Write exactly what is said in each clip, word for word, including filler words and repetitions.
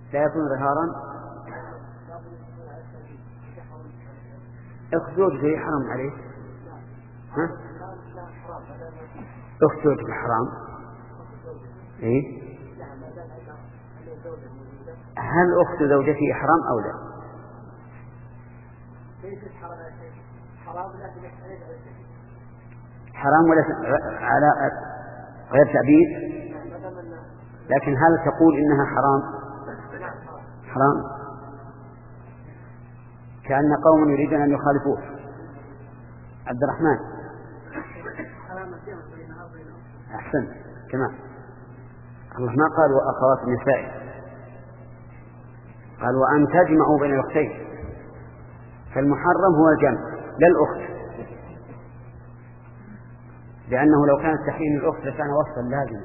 لا يكون ظهارا. أخت زوجته حرام عليه. ها؟ أخت زوجته حرام. إيه؟ هل أخت زوجته حرام أو لا؟ حرام ولا على غير تعبير، لكن هل تقول إنها حرام؟ حرام، كأن قوم يريدون أن يخالفوه. عبد الرحمن أحسن كمان. الله ما قال وأخوات النساء، قال وأن تجمعوا بين الأختين، فالمحرم هو الجمع لا الأخت، لأنه لو كانت تحريم الأخت لكان وصفا لازما.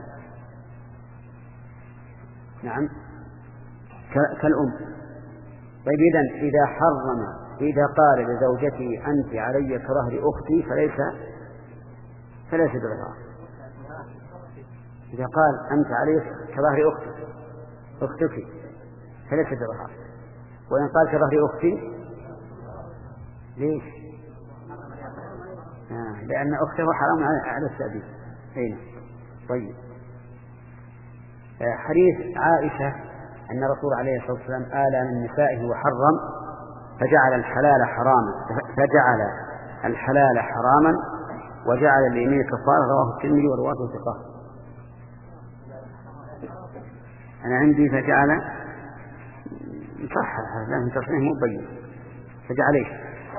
نعم كالأم. طيب إذن إذا حرم، إذا قال لزوجته أنت علي كظهر أختي فليس فليس بظهار. إذا قال أنت علي كظهر أختي أختك فليس بظهار، وإن قال كظهر أختي ليش؟ آه لأن أخته حرام على التأبيد. أين؟ طيب آه حديث عائشة أن الرسول عليه الصلاة والسلام آلى من نسائه وحرم فجعل الحلال حراما فجعل الحلال حراما وجعل اليمين كفارة، رواه الترمذي ورواته ثقة. أنا عندي فجعل صح، لكن تصنيف مو بين. فجعل إيش؟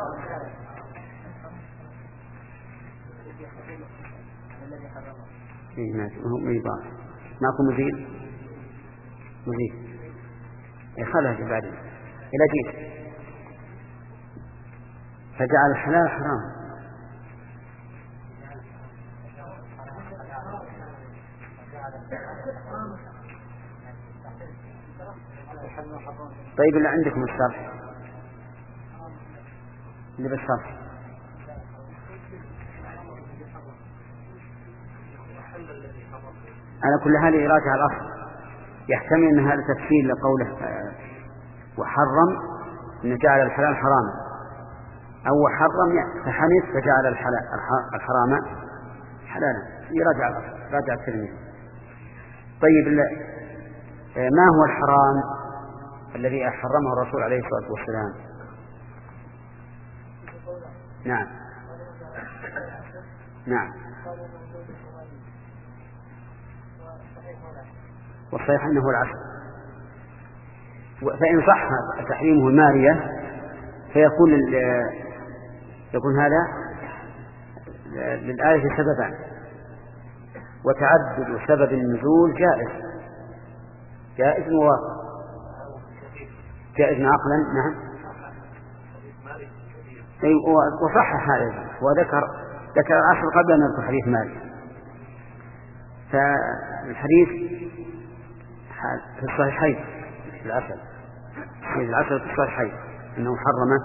إيه ما هو يبغى معكم مزيد مزيد يخلها بعدين إلى جيد. فجعل الحلال حرام. طيب اللي عندكم الشرح اللي بالشرح على كل حال يراجع الأصل، يحتمل أن هذا تفسير لقوله وحرم أن جعل الحلال حراما، أو حرم فحنث فجعل الحلال الحرام حلالا. يراجع الأصل، راجع الترمذي. طيب ما هو الحرام الذي حرمه الرسول عليه الصلاة والسلام؟ نعم نعم والصحيح أنه العسل. فإن صح تحريمه المارية فيكون يكون هذا للآية سببان، وتعدد سبب النزول جائز جائز وواقع جائز عقلا. نعم وصحح هذا وذكر ذكر العشر قبل أن يذكر حديث مالك. فالحديث في الصحيحين العسل حديث العسل في الصحيحين أنه حرمه،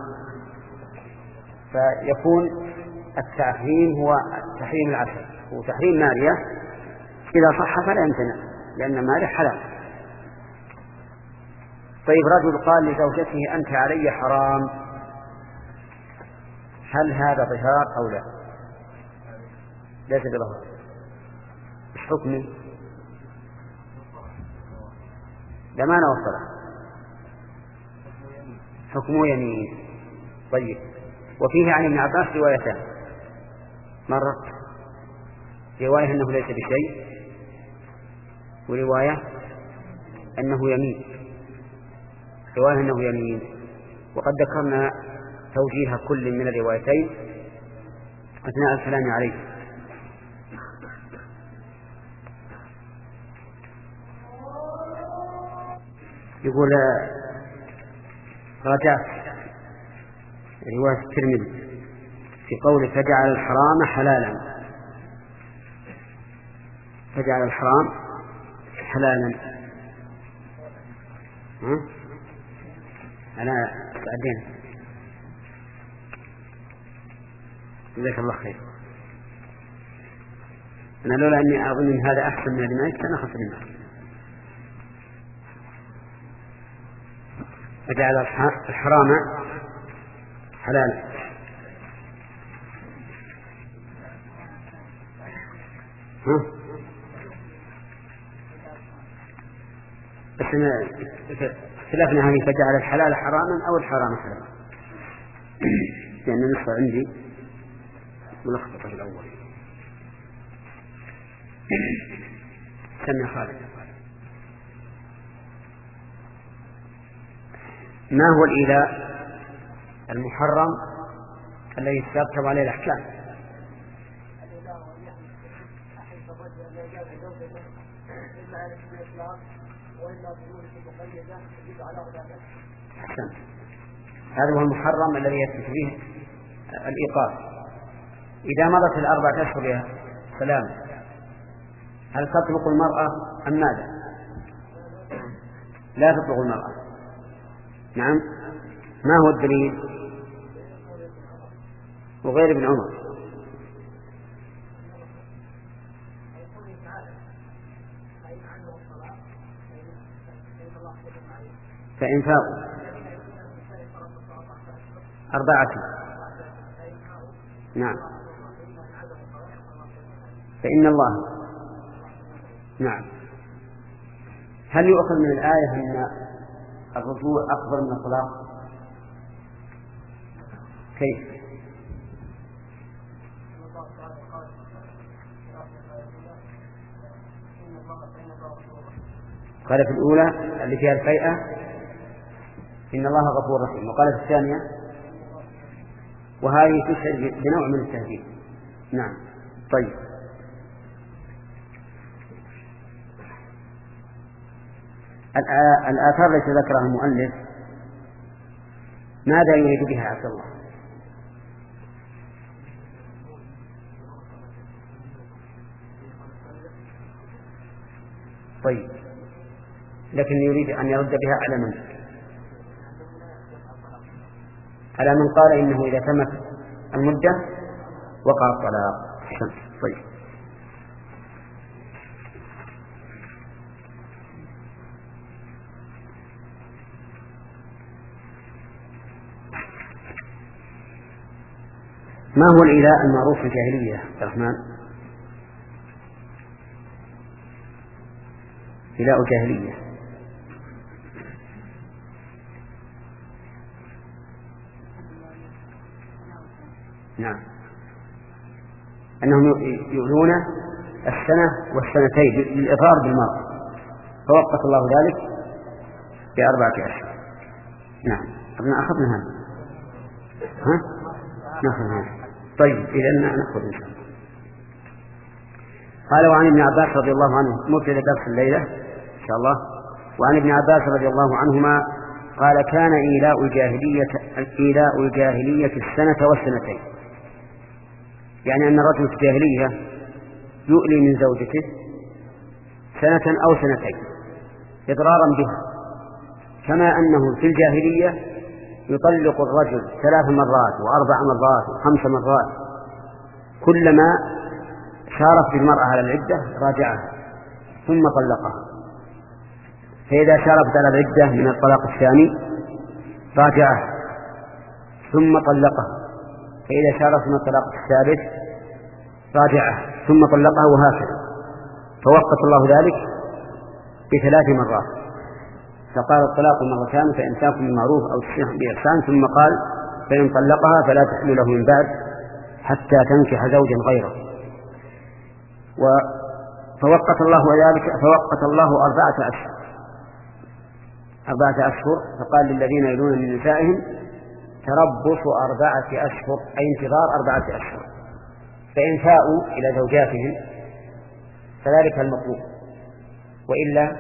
فيكون التحريم هو تحريم العسل وتحريم مارية. إذا صح فلا يمتنع لأن مارية حلال. طيب رجل قال لزوجته أنت علي حرام، هل هذا ظهار أو لا؟ ليس بظهار. ايش حكمه؟ لما نوصله حكمه يمين. طيب وفيه عن ابن عباس روايتان، مرة رواية أنه ليس بشيء، ورواية أنه يمين رواية أنه يمين وقد ذكرنا توجيه كل من الروايتين أثناء الكلام عليه. يقول رجعت رواية الترمذي في قوله فجعل الحرام حلالا، فجعل الحرام حلالا. ها؟ أنا بعدين جزاك الله خير. أنا لولا أني أظن أن هذا أحسن من الماء كان أخف منه. فجعل الحرام حلالا. ها؟ بس اختلفنا هذه فجعل الحلال حراما أو الحرام حلالا، لأن النسخة عندي ملخبطة في الأول. سمع خالد. ما هو الإيلاء المحرم الذي يترتب عليه الأحكام؟ أحسن. هذا هو المحرم الذي يثبت فيه الإيقاف. إذا مضت الأربعة أشهر يا سلام هل تطلق المرأة أم ماذا؟ لا تطلق المرأة. نعم. ما هو الدليل؟ وغير ابن عمر. فإن فاقوا أربعة. نعم. فإن الله. نعم. هل يؤخذ من الآية أن الرجوع أفضل من الطلاق؟ كيف؟ قال في الأولى اللي فيها الفيئة إن الله غفور رحيم، وقال في الثانية وهذه تشعر بنوع من التهديد. نعم. طيب. الآثار التي ذكرها المؤلف ماذا يريد بها عبد الله؟ طيب، لكن يريد أن يرد بها على من؟ على من قال إنه إذا تمت المدة وقع الطلاق. طيب. ما هو الإيلاء المعروف في الجاهلية عبد الرحمن؟ إيلاء الجاهلية. نعم. أنهم يؤلون السنة والسنتين للإضرار بالمرء، فوقت الله ذلك بأربعة أشهر. نعم. أبنى أخذنا هذا. ها؟ نأخذ هذا. طيب، إذن نأخذ إن شاء الله. قال وعن ابن عباس رضي الله عنه مبتدأ درس الليلة إن شاء الله. وعن ابن عباس رضي الله عنهما قال كان إيلاء الجاهلية إيلاء الجاهلية السنة والسنتين، يعني أن الرجل في الجاهلية يؤلي من زوجته سنة أو سنتين إضرارا بها، كما أنه في الجاهلية يطلق الرجل ثلاث مرات وأربع مرات وخمس مرات، كلما شارف بالمرأة على العدة راجعها ثم طلقها، فإذا شارفت على العدة من الطلاق الثاني راجعها ثم طلقها، فإذا شارفت من الطلاق الثالث راجعها ثم طلقها، وهكذا. فوقت الله ذلك بثلاث مرات، فقال الطلاق مرتان فإمساك بالمعروف أو تسريح بإحسان، ثم قال فإن طلقها فلا تحل له من بعد حتى تنكح زوجا غيره. فوقت الله ذلك فوقت الله أربعة أشهر أربعة أشهر فقال للذين يلون من نسائهم تربص أربعة أشهر، أي انتظار أربعة أشهر، فإن فاءوا إلى زوجاتهم فذلك المطلوب، وإلا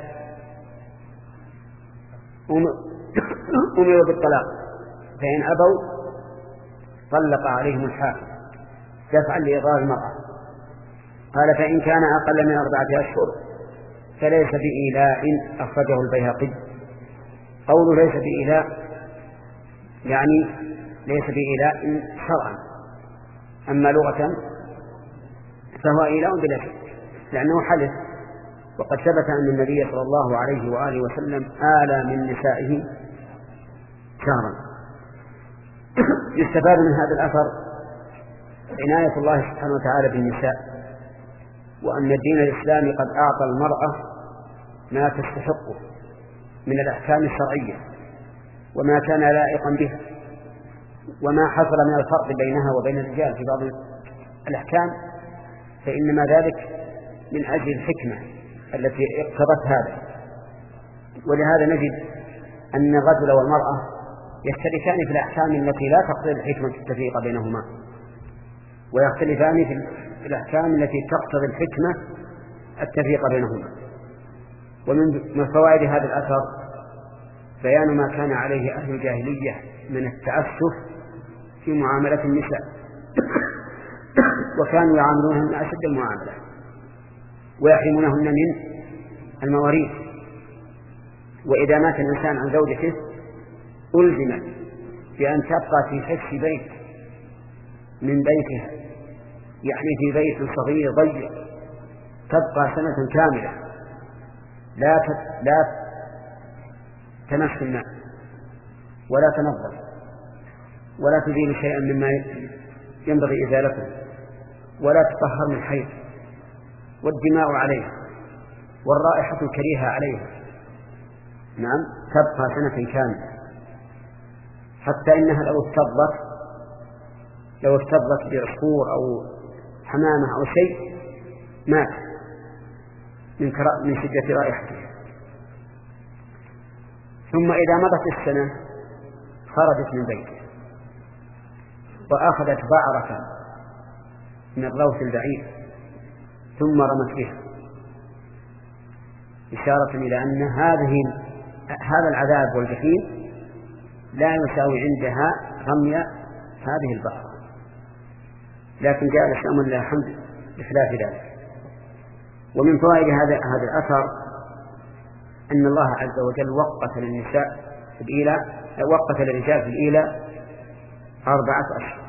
أمروا بالطلاق، فإن أبوا طلق عليهم الحاكم دفعا لإضرار المرأة. قال فإن كان أقل من أربعة أشهر فليس بإيلاء، أخرجه البيهقي. قوله ليس بإيلاء يعني ليس بإيلاء شرعا، أما لغة فهو إيلاء بلا شك، لأنه حلف، وقد ثبت أن النبي صلى الله عليه وآله وسلم آلى من نسائه شهرا. يستفاد من هذا الأثر عناية الله سبحانه وتعالى بالنساء، وأن الدين الإسلامي قد أعطى المرأة ما تستحقه من الأحكام الشرعية وما كان لائقا بها، وما حصل من الفرق بينها وبين الرجال في بعض الأحكام فإنما ذلك من أجل الحكمة التي اقتضت هذا. ولهذا نجد أن الرجل والمرأة يختلفان في الأحكام التي لا تقتضي الحكمة التفريق بينهما، ويختلفان في الأحكام التي تقتضي الحكمة التفريق بينهما. ومن فوائد هذا الأثر بيان ما كان عليه أهل الجاهلية من التعسف في معاملة النساء، وكانوا يعاملونهن أشد المعاملة ويحرمونهن من المواريث. وإذا مات الإنسان عن زوجته ألزمت بأن تبقى في حس بيت من بيتها، يعني في بيت صغير ضيق، تبقى سنة كاملة لا لا تمس الماء ولا تنظف ولا تزيل شيئا مما ينبغي إزالته ولا تطهر من الحيض، والدماء عليها والرائحة الكريهة عليها، نعم تبقى سنة كاملة، حتى إنها لو افتضت لو افتضت بعصفور أو حمامة أو شيء مات من من شدة رائحتها. ثم إذا مضت السنة خرجت من بيته وأخذت بعرة من الروث البعيد ثم رمت بها، إشارة إلى أن هذه هذا العذاب والجحيم لا يساوي عندها رمي هذه البعرة. لكن جاء الإسلام لله الحمد بخلاف ذلك. ومن فوائد هذا هذا الأثر أن الله عز وجل وقت للنساء في الإيلاء وقت للرجال في الإيلاء أربعة أشهر،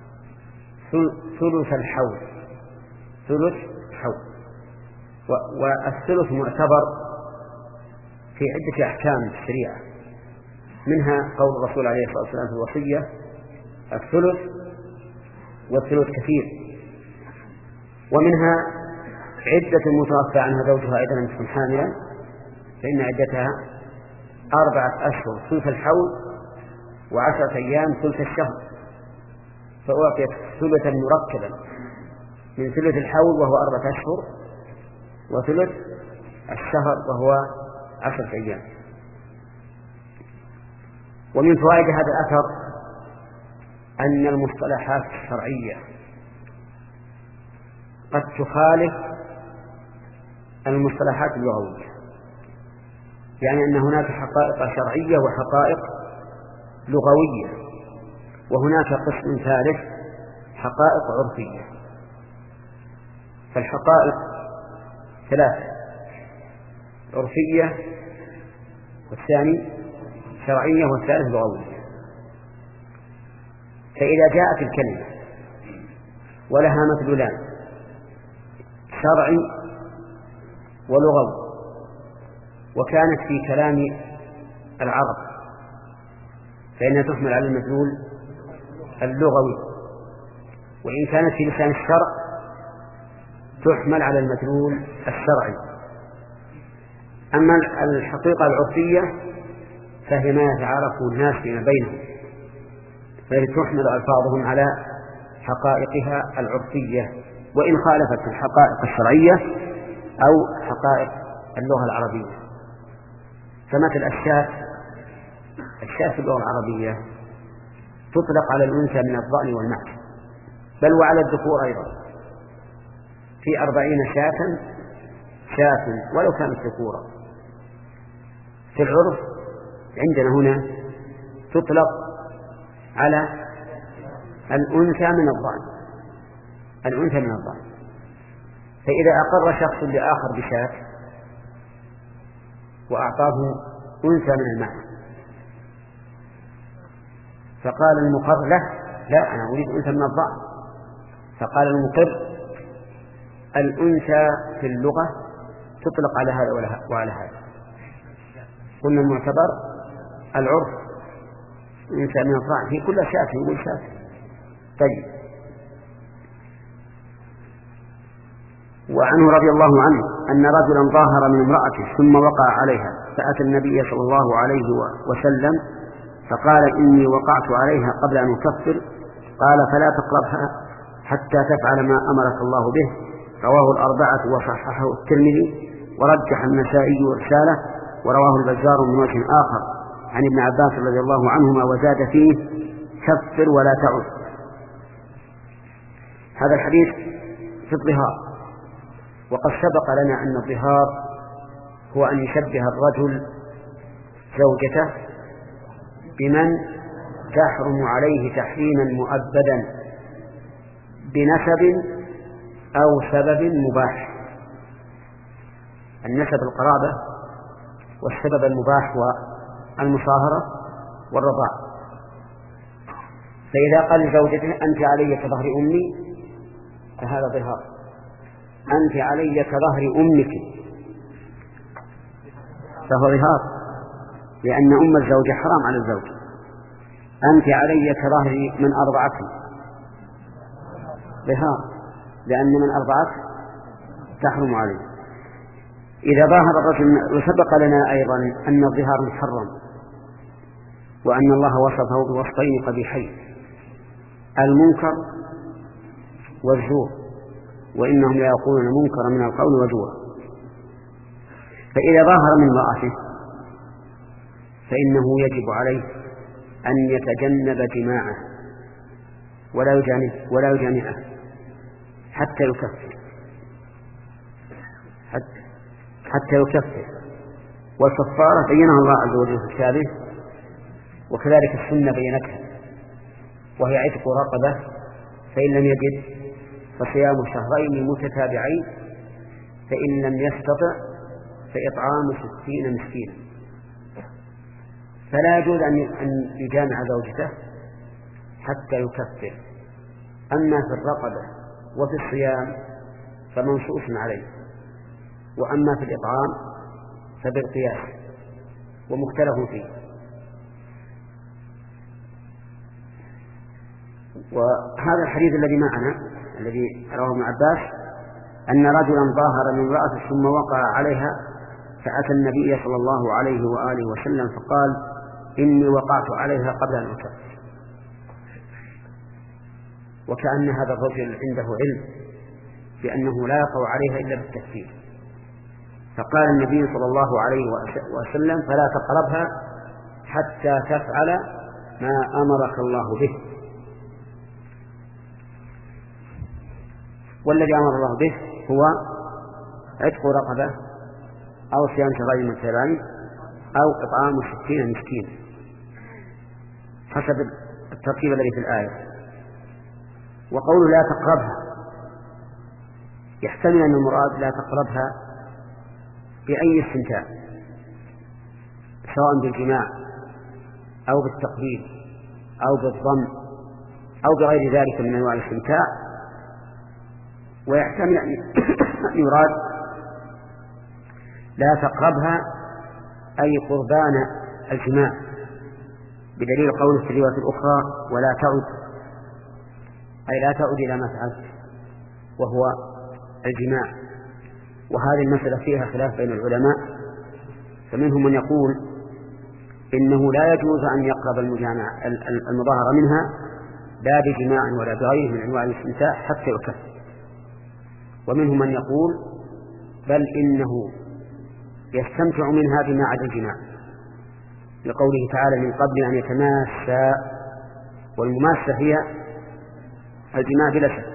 ثلث الحول ثلث حول. والثلث معتبر في عدة أحكام في الشريعة، منها قول الرسول عليه الصلاة والسلام في الوصية الثلث والثلث كثير، ومنها عدة متوفى عنها زوجها إذا لم تكن حاملا فإن عدتها أربعة أشهر ثلث الحول وعشرة أيام ثلث الشهر، فأعطيت ثلثا مركبا من ثلث الحول وهو أربعة أشهر وثلث الشهر وهو عشرة أيام. ومن فوائد هذا الأثر أن المصطلحات الشرعية قد تخالف المصطلحات اللغوية، يعني أن هناك حقائق شرعية وحقائق لغوية، وهناك قسم ثالث حقائق عرفية. فالحقائق ثلاثة: عرفية، والثاني شرعية، والثالث لغوية. فإذا جاءت الكلمة ولها مدلولان شرعي ولغوي وكانت في كلام العرب فإنها تحمل على المدلول اللغوي، وإن كانت في لسان الشرع تحمل على المدلول الشرعي. أما الحقيقة العرفية فهي ما يتعارف الناس فيما بينهم، فهي تحمل ألفاظهم على حقائقها العرفية وإن خالفت الحقائق الشرعية أو حقائق اللغة العربية. فمثل الشاة الشاة في اللغة العربية تطلق على الأنثى من الضأن والمعز، بل وعلى الذكور أيضا، في أربعين شاة شاة ولو كانت ذكورا. في العرف عندنا هنا تطلق على الأنثى من الضأن الأنثى من الضأن. فإذا أقر شخص لآخر بشاة وأعطاه أنثى من المعنى فقال المقر له: لا، أنا أريد أنثى من الضأن. فقال المقر: الأنثى في اللغة تطلق على هذا وعلى هذا. قلنا المعتبر العرف، الإنسان من الضعف في كل شاة يقول شاة. طيب. وعنه رضي الله عنه أن رجلا ظاهر من امرأته ثم وقع عليها فأتى النبي صلى الله عليه وسلم فقال إني وقعت عليها قبل أن أكفر. قال فلا تقربها حتى تفعل ما أمرك الله به. رواه الأربعة وصححه الترمذي ورجح النسائي رسالة، ورواه البزار من وجه آخر عن ابن عباس رضي الله عنهما وزاد فيه كفر ولا تعد. هذا الحديث في الظهار، وقد سبق لنا أن الظهار هو أن يشبه الرجل زوجته بمن تحرم عليه تحريما مؤبدا بنسب أو سبب مباح. النسب القرابة، والسبب المباح والمصاهرة والرضاع. فإذا قال لزوجته أنت علي كظهر أمي فهذا ظهار. أنت علي كظهر أمك فهو ظهار، لأن أم الزوجة حرام على الزوج. أنت علي كظهر من أرضعتني ظهار، لأن من أرضعت تحرم عليه. إذا ظاهر الرجل، وسبق لنا أيضا أن الظهار محرم، وأن الله وصفه بوصفين قبيحين: المنكر والزور، وإنهم لا يقولون منكرا من القول وزورا. فإذا ظاهر من امرأته فإنه يجب عليه أن يتجنب جماعه ولا يجامع ولا يجامعه حتى يكفر حتى, حتى يكفر. والكفارة بينها الله عز وجل في كتابه، وكذلك السنة بينتها، وهي عتق رقبة، فإن لم يجد فصيام شهرين متتابعين، فإن لم يستطع فإطعام ستين مسكينا. فلا يجوز أن يجامع زوجته حتى يكفر. أما في الرقبة وفي الصيام فمنصوص عليه، وأما في الإطعام فبالقياس ومختلف فيه. وهذا الحديث الذي معنا الذي رواه ابن عباس أن رجلا ظاهر من امرأته ثم وقع عليها فأتى النبي صلى الله عليه وآله وسلم فقال إني وقعت عليها قبل أن أكفر. وكأن هذا الرجل عنده علم بأنه لا يقع عليها إلا بالتكفير، فقال النبي صلى الله عليه وسلم فلا تقربها حتى تفعل ما أمرك الله به. والذي أمر الله به هو عتق رقبة أو صيام شهرين متتابعين أو إطعام ستين مسكين حسب الترتيب الذي في الآية. وقول لا تقربها يحتمل أن المراد لا تقربها بأي استمتاع، سواء بالجماع أو بالتقبيل أو بالضم أو بغير ذلك من أنواع الاستمتاع. ويحتمل أن يراد لا تقربها أي قربان الجماع، بدليل قوله في الرواية الأخرى ولا تعد، أي لا تعد إلى ما فعلت وهو الجماع. وهذه المسألة فيها خلاف بين العلماء، فمنهم من يقول إنه لا يجوز أن يقرب المجامع المظاهر منها لا بجماع ولا بغيره من أنواع الاستمتاع حتى يكفر. ومنهم من يقول بل إنه يستمتع منها بما عدا الجماع، لقوله تعالى من قبل أن يتماسا، والمماسة هي الجماع بلا شك.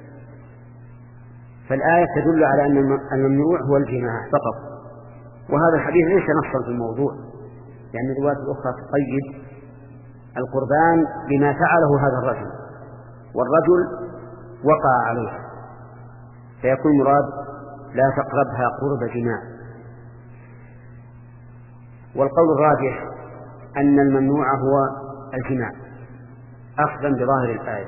فالآية تدل على أن الممنوع هو الجماع فقط، وهذا الحديث ليس نصا في الموضوع، لأن يعني الروايات الأخرى تقيد القربان بما فعله هذا الرجل، والرجل وقع عليه، فيكون مراد لا تقربها قرب جماع. والقول الراجح أن الممنوع هو الجماع أخذا بظاهر الآية،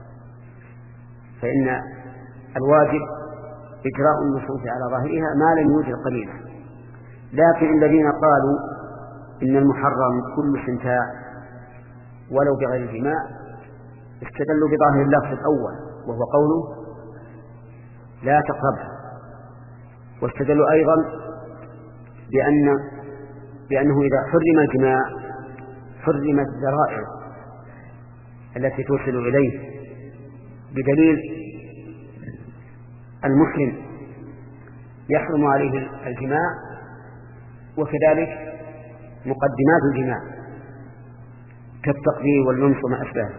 فإن الواجب إجراء النصوص على ظاهرها ما لم يوجد قليلا. لكن الذين قالوا إن المحرم كل استمتاع ولو بغير الجماع استدلوا بظاهر اللفظ الأول وهو قوله لا تقربها، واستدلوا أيضا بأن بأنه إذا حرم الجماع حرمت الذرائع التي توصل إليه، بدليل المسلم يحرم عليه الجماع وكذلك مقدمات الجماع كالتقبيل واللمس وما أشبهه.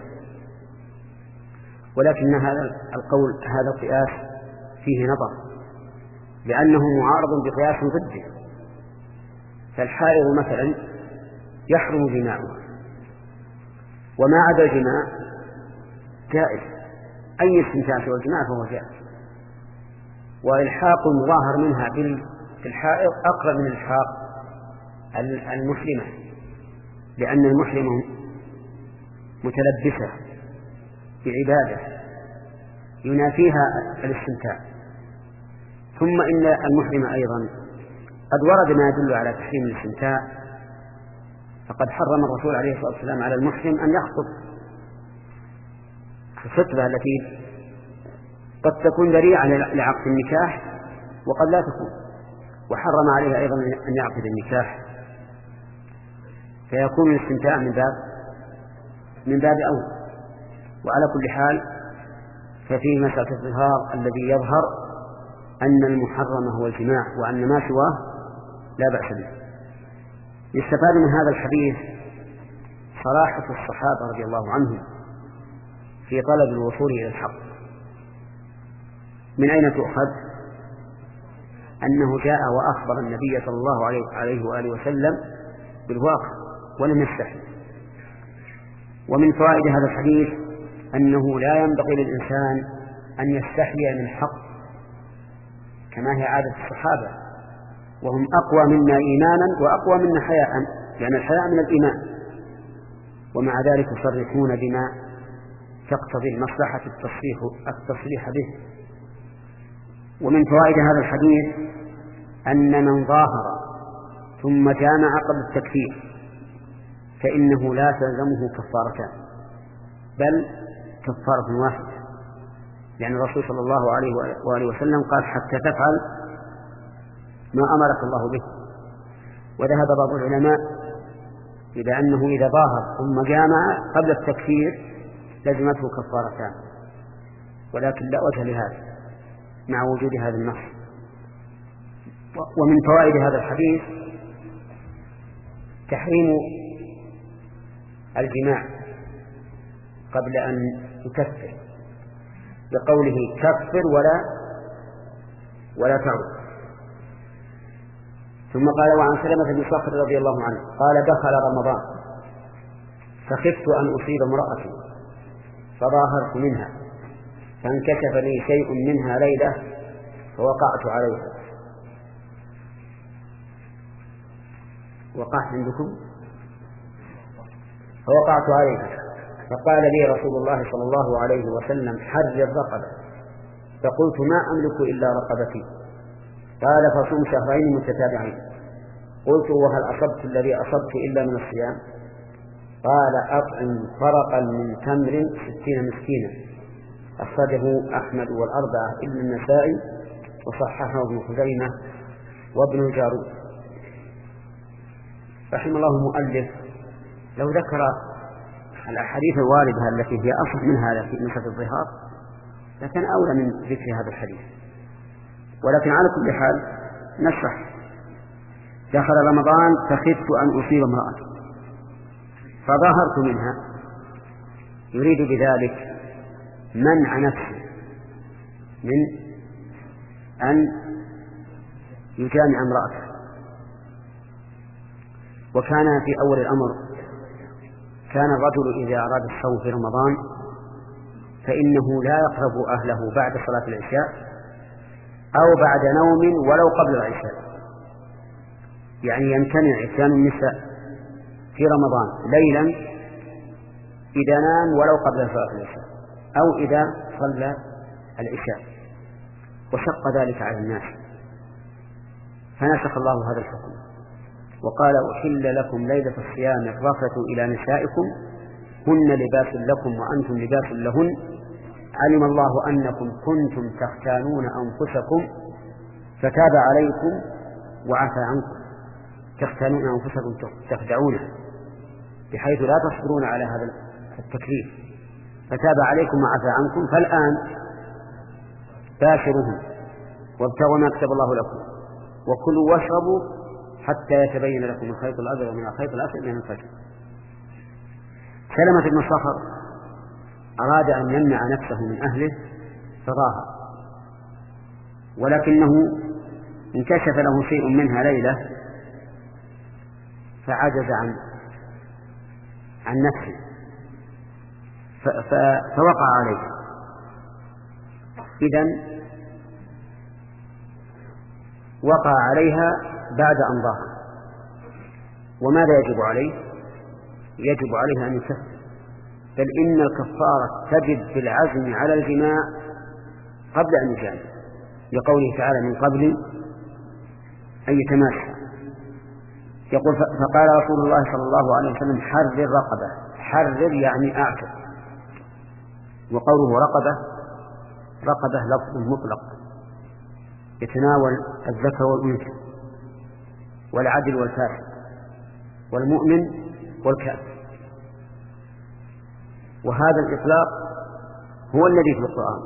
ولكن هذا القول هذا القياس فيه نظر، لأنه معارض بقياس ضده. فالحائض مثلا يحرم جماعه، وما عدا الجماع جائز، أي استمتاع سوى الجماع فهو جائز. وإلحاق المظاهر منها بالحائض أقرب من الحاق المسلمة، لأن المسلمة متلبسة بعبادة ينافيها الاستمتاع. ثم إن المحرم أيضا قد ورد ما يدل على تحريم الاستمتاع، فقد حرم الرسول عليه الصلاة والسلام على المحرم أن يخطب الخطبة التي قد تكون ذريعة لعقد النكاح وقد لا تكون، وحرم عليه أيضا أن يعقد النكاح، فيكون الاستمتاع من باب من باب أول. وعلى كل حال ففي مسألة الظهار الذي يظهر أن المحرم هو الجماع، وأن ما سواه لا بأس به. يستفاد من هذا الحديث صراحة الصحابة رضي الله عنهم في طلب الوصول إلى الحق. من أين تؤخذ؟ أنه جاء وأخبر النبي صلى الله عليه وآله وسلم بالواقع ولم يستحي. ومن فوائد هذا الحديث أنه لا ينبغي للإنسان أن يستحي من الحق كما هي عادة الصحابة، وهم أقوى منا إيمانا وأقوى منا حياء، لأن الحياء من الإيمان، ومع ذلك يصرحون بما تقتضي المصلحة التصريح, التصريح به. ومن فوائد هذا الحديث أن من ظاهر ثم جامع قبل التكفير فإنه لا تلزمه كفارتان بل كفارة واحدة، لأن الرسول صلى الله عليه وآله وسلم قال حتى تفعل ما أمرك الله به. وذهب بعض العلماء إلى أنه إذا ظاهر ثم جامع قبل التكفير لزمته كفارتان، ولكن لا وجه لهذا مع وجود هذا النص. ومن فوائد هذا الحديث تحريم الجماع قبل أن يكفر بقوله كفر ولا ولا تعود. ثم قال وعن سلمة بن صخر رضي الله عنه قال دخل رمضان فخفت أن أصيب امرأتي فظاهرت منها فانكشف لي شيء منها ليلة فوقعت عليها. وقعت عندكم فوقعت عليها فقال لي رسول الله صلى الله عليه وسلم حرر رقبة، فقلت ما أملك إلا رقبتي، قال فصوم شهرين متتابعين. قلت وهل أصبت الذي أصبت إلا من الصيام؟ قال أطعم فرقا من تمر ستين مسكينا. أخرجه أحمد والأربعة إلا النسائي وصححه ابن خزيمة وابن الجارود. رحم الله المؤلف لو ذكر الأحاديث الواردة التي هي أصح من هذا في مسألة الظهار لكن أولى من ذكر هذا الحديث، ولكن على كل حال نشرح. دخل رمضان فخفت أن أصيب امرأة فظاهرت منها، يريد بذلك منع نفسه من أن يجامع امرأته. وكان في أول الأمر كان الرجل إذا أراد الصوم في رمضان فإنه لا يقرب أهله بعد صلاة العشاء أو بعد نوم ولو قبل العشاء، يعني يمتنع إتيان النساء في رمضان ليلا إذا نام ولو قبل صلاة العشاء أو إذا صلى العشاء، وشق ذلك على الناس فنسخ الله هذا الحكم وقال أحل لكم ليلة الصيام الرفث إلى نسائكم هن لباس لكم وأنتم لباس لهن علم الله أنكم كنتم تختانون أنفسكم فتاب عليكم وعفى عنكم. تختانون أنفسكم تخدعونها بحيث لا تصبرون على هذا التكليف، فتاب عليكم وعفى عنكم. فالآن باشروهم وابتغوا ما كتب الله لكم وكلوا واشربوا حتى يتبين لكم الخيط الأبيض من الخيط الأسود من الفجر. سلمة بن صخر أراد أن يمنع نفسه من أهله فظاهر، ولكنه انكشف له شيء منها ليلة فعجز عن عن نفسه فوقع عليه. إذن وقع عليها بعد أن ظهر. وماذا يجب عليه؟ يجب عليه أن يكفر، بل إن الكفارة تجب بالعزم على الجماع قبل أن يجامع، لقوله تعالى من قبل أن يتماسى. يقول فقال رسول الله صلى الله عليه وسلم حرر رقبة. حرر يعني أعتق. وقوله رقبة رقبة لفظ مطلق يتناول الذكر والأنثى والعدل والفاسد والمؤمن والكافر، وهذا الإطلاق هو الذي في القرآن.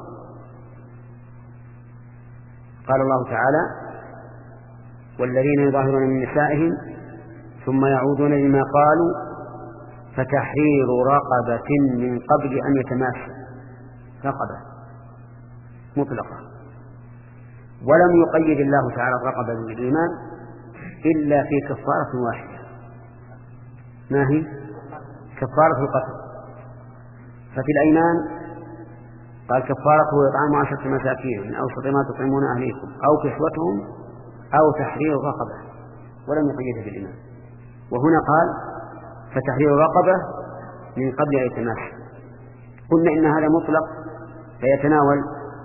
قال الله تعالى والذين يظاهرون من نسائهم ثم يعودون لما قالوا فتحرير رقبة من قبل أن يتماسى. رقبة مطلقة، ولم يقيد الله تعالى الرقبة بالإيمان إلا في كفارة واحدة، ما هي؟ كفارة القتل. ففي الأيمان قال كفارته إطعام عشرة مساكين من أوسط ما تطعمون أهليكم أو كسوتهم أو تحرير رقبة، ولم يقيدها بالإيمان. وهنا قال فتحرير رقبة من قبل أن يتماسى. قلنا إن هذا مطلق فيتناول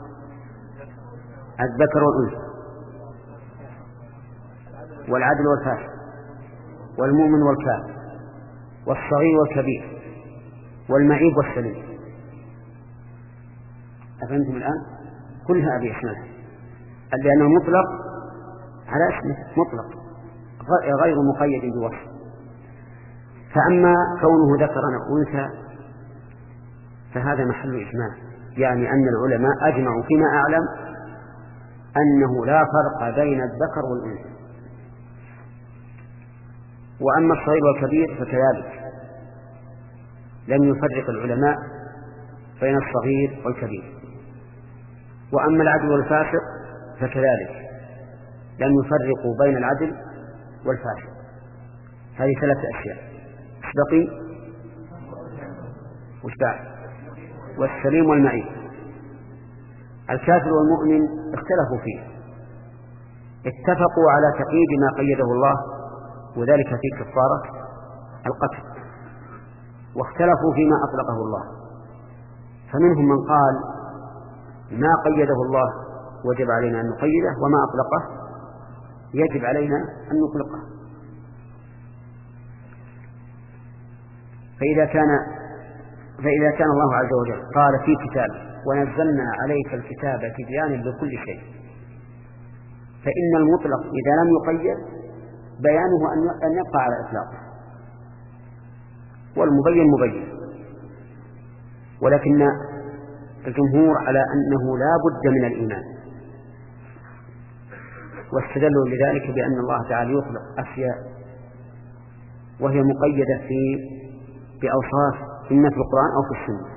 الذكر والأنثى والعدل والفاسد والمؤمن والكافر والصغير والكبير والمعيب والسليم. أفهمتم الآن؟ كلها هذه اسمها، لأنه مطلق على اسمه مطلق غير مقيد بوصف. فأما كونه ذكرا أو أنثى فهذا محل إجماع، يعني أن العلماء أجمعوا فيما أعلم أنه لا فرق بين الذكر والأنثى. وأما الصغير والكبير فكذلك لم يفرق العلماء بين الصغير والكبير. وأما العدل والفاسق فكذلك لم يفرقوا بين العدل والفاسق. هذه ثلاثة أشياء: بقي وشبع والسليم والمعيب. الكافر والمؤمن اختلفوا فيه، اتفقوا على تقييد ما قيده الله وذلك في كفارة القتل، واختلفوا فيما أطلقه الله. فمنهم من قال ما قيده الله وجب علينا أن نقيده، وما أطلقه يجب علينا أن نطلقه. فإذا كان فإذا كان الله عز وجل قال في كتابه ونزلنا عليك الكتاب تبيانا لكل شيء، فإن المطلق إذا لم يقيد بيانه أن يبقى على إطلاقه، والمبين مبين. ولكن الجمهور على أنه لا بد من الإيمان، واستدلوا لذلك بأن الله تعالى يطلق أشياء وهي مقيدة في بأوصاف إما في القرآن أو في السنة.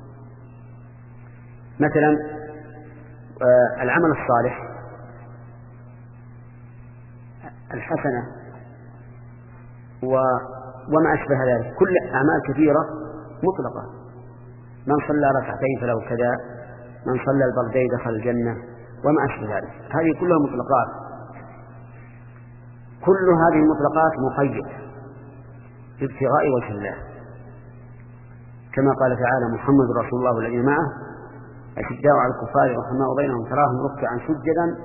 مثلا العمل الصالح، الحسنة وما أشبه ذلك، كل أعمال كثيرة مطلقة. من صلى ركعتين فله كذا، من صلى البردين دخل الجنة، وما أشبه ذلك. هذه كلها مطلقات. كل هذه المطلقات مقيدة بابتغاء وجه الله، كما قال تعالى محمد رسول الله والذين معه أشداء على الكفار رحماء بينهم تراهم ركعا سجدا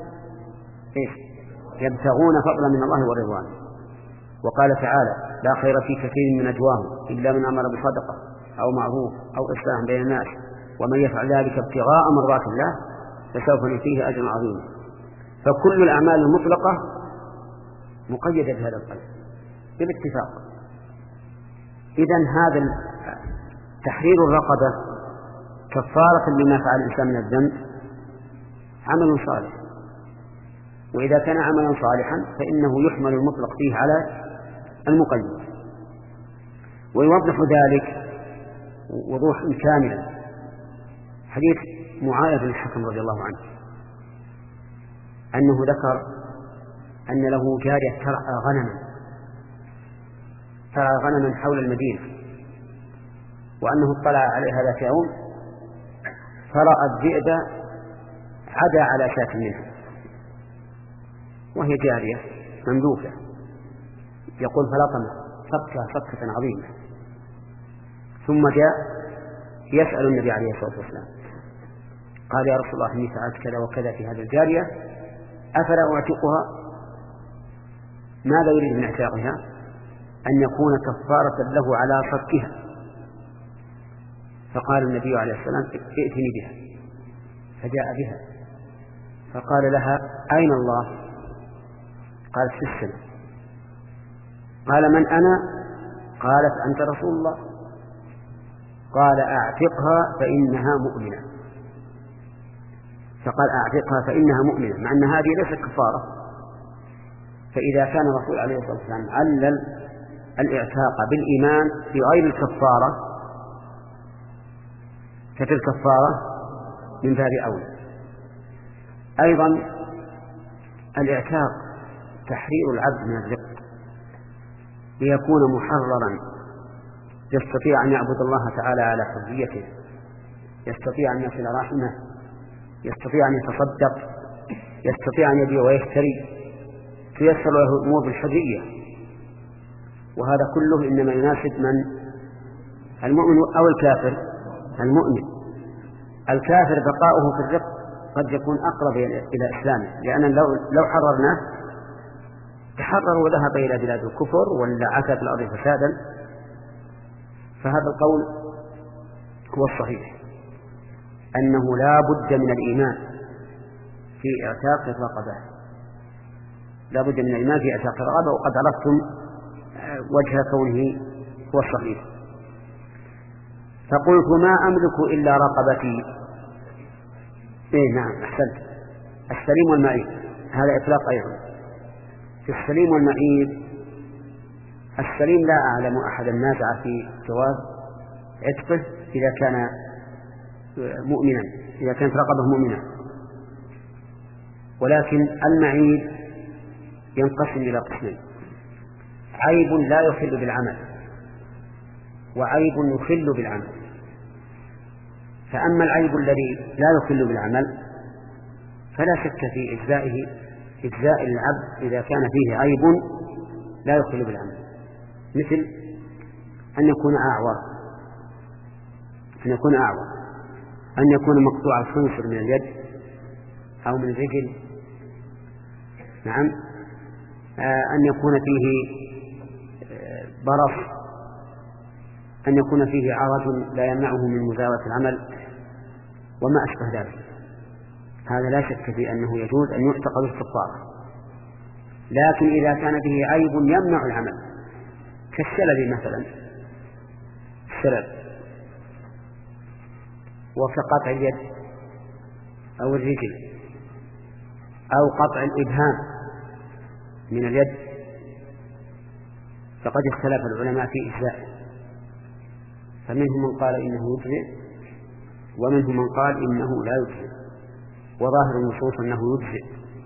يبتغون فضلا من الله ورضوانه. وقال تعالى لا خير في كثير من نجواهم إلا من أمر بصدقة أو معروف أو إصلاح بين الناس ومن يفعل ذلك ابتغاء مرضات الله فسوف نؤتيه أجرا عظيما. فكل الأعمال المطلقة مقيدة بهذا القيد بالاتفاق. إذن هذا تحرير الرقبة كفارة لما فعل الإنسان من الذنب عمل صالح، وإذا كان عملا صالحا فإنه يحمل المطلق فيه على المقيد. ويوضح ذلك وضوحا كاملا حديث معاذ بن الحكم رضي الله عنه أنه ذكر أن له جارية ترعى غنما ترعى غنما حول المدينة، وأنه اطلع عليها ذات يوم فرأى الذئب عدا على شاة منها وهي جارية مملوكة، يقول فلطم فكة فكة عظيمة، ثم جاء يسأل النبي عليه الصلاة والسلام قال يا رسول الله إني فعلت كذا وكذا في هذه الجارية أفلا أعتقها؟ ماذا يريد من اعتاقها؟ أن يكون كفارة له على صكها. فقال النبي عليه السلام ائتني بها، فجاء بها فقال لها أين الله؟ قالت في السماء. قال من أنا؟ قالت أنت رسول الله. قال أعتقها فإنها مؤمنة. فقال أعتقها فإنها مؤمنة، مع أن هذه ليست كفارة. فإذا كان الرسول عليه الصلاة والسلام علل الإعتاق بالإيمان بغير الكفارة فتلك الكفارة من باب أولى. أيضا الإعتاق تحرير العبد من الرق ليكون محررا، يستطيع أن يعبد الله تعالى على حريته، يستطيع أن يصل رحمه، يستطيع أن يتصدق، يستطيع أن يبيع ويشتري، تيسر له الأمور بالحرية. وهذا كله إنما يناسب من؟ المؤمن أو الكافر؟ المؤمن. الكافر بقاؤه في الرق قد يكون أقرب إلى إسلامه، لأن لو, لو حررناه تحرر وذهب إلى بلاد الكفر ولا عكا في الأرض فسادا. فهذا القول هو الصحيح، أنه لا بد من الإيمان في اعتاق الرقبة، لا بد من الإيمان في اعتاق الرقبة، وقد عرفتم وجه كونه هو الصحيح. فقلت ما أملك إلا رقبتي. إيه نعم أحسنت. السليم والمعيب هذا إطلاق أيضا. في السليم والمعيب السليم لا أعلم أحدا نازع في جواز عتقه إذا كان مؤمنا، إذا كانت رقبة مؤمنة. ولكن المعيب ينقسم إلى قسمين: عيب لا يخل بالعمل، وعيب يخل بالعمل. فأما العيب الذي لا يخل بالعمل فلا شك في إجزائه إجزاء العبد إذا كان فيه عيب لا يخل بالعمل، مثل أن يكون أعور، أن يكون أعور أن يكون مقطوع الخنصر من اليد أو من الرجل، نعم، أن يكون فيه برص، أن يكون فيه عرج لا يمنعه من مزاولة العمل وما أشبه ذلك. هذا لا شك في أنه يجوز أن يعتق بالكفارة. لكن إذا كان به عيب يمنع العمل كالشلل مثلا، الشلل وكقطع اليد أو الرجل أو قطع الإبهام من اليد، فقد اختلف العلماء في إجزائه، فمنهم من قال إنه يجزئ ومنهم من قال إنه لا يجزئ، وظاهر النصوص أنه يجزئ،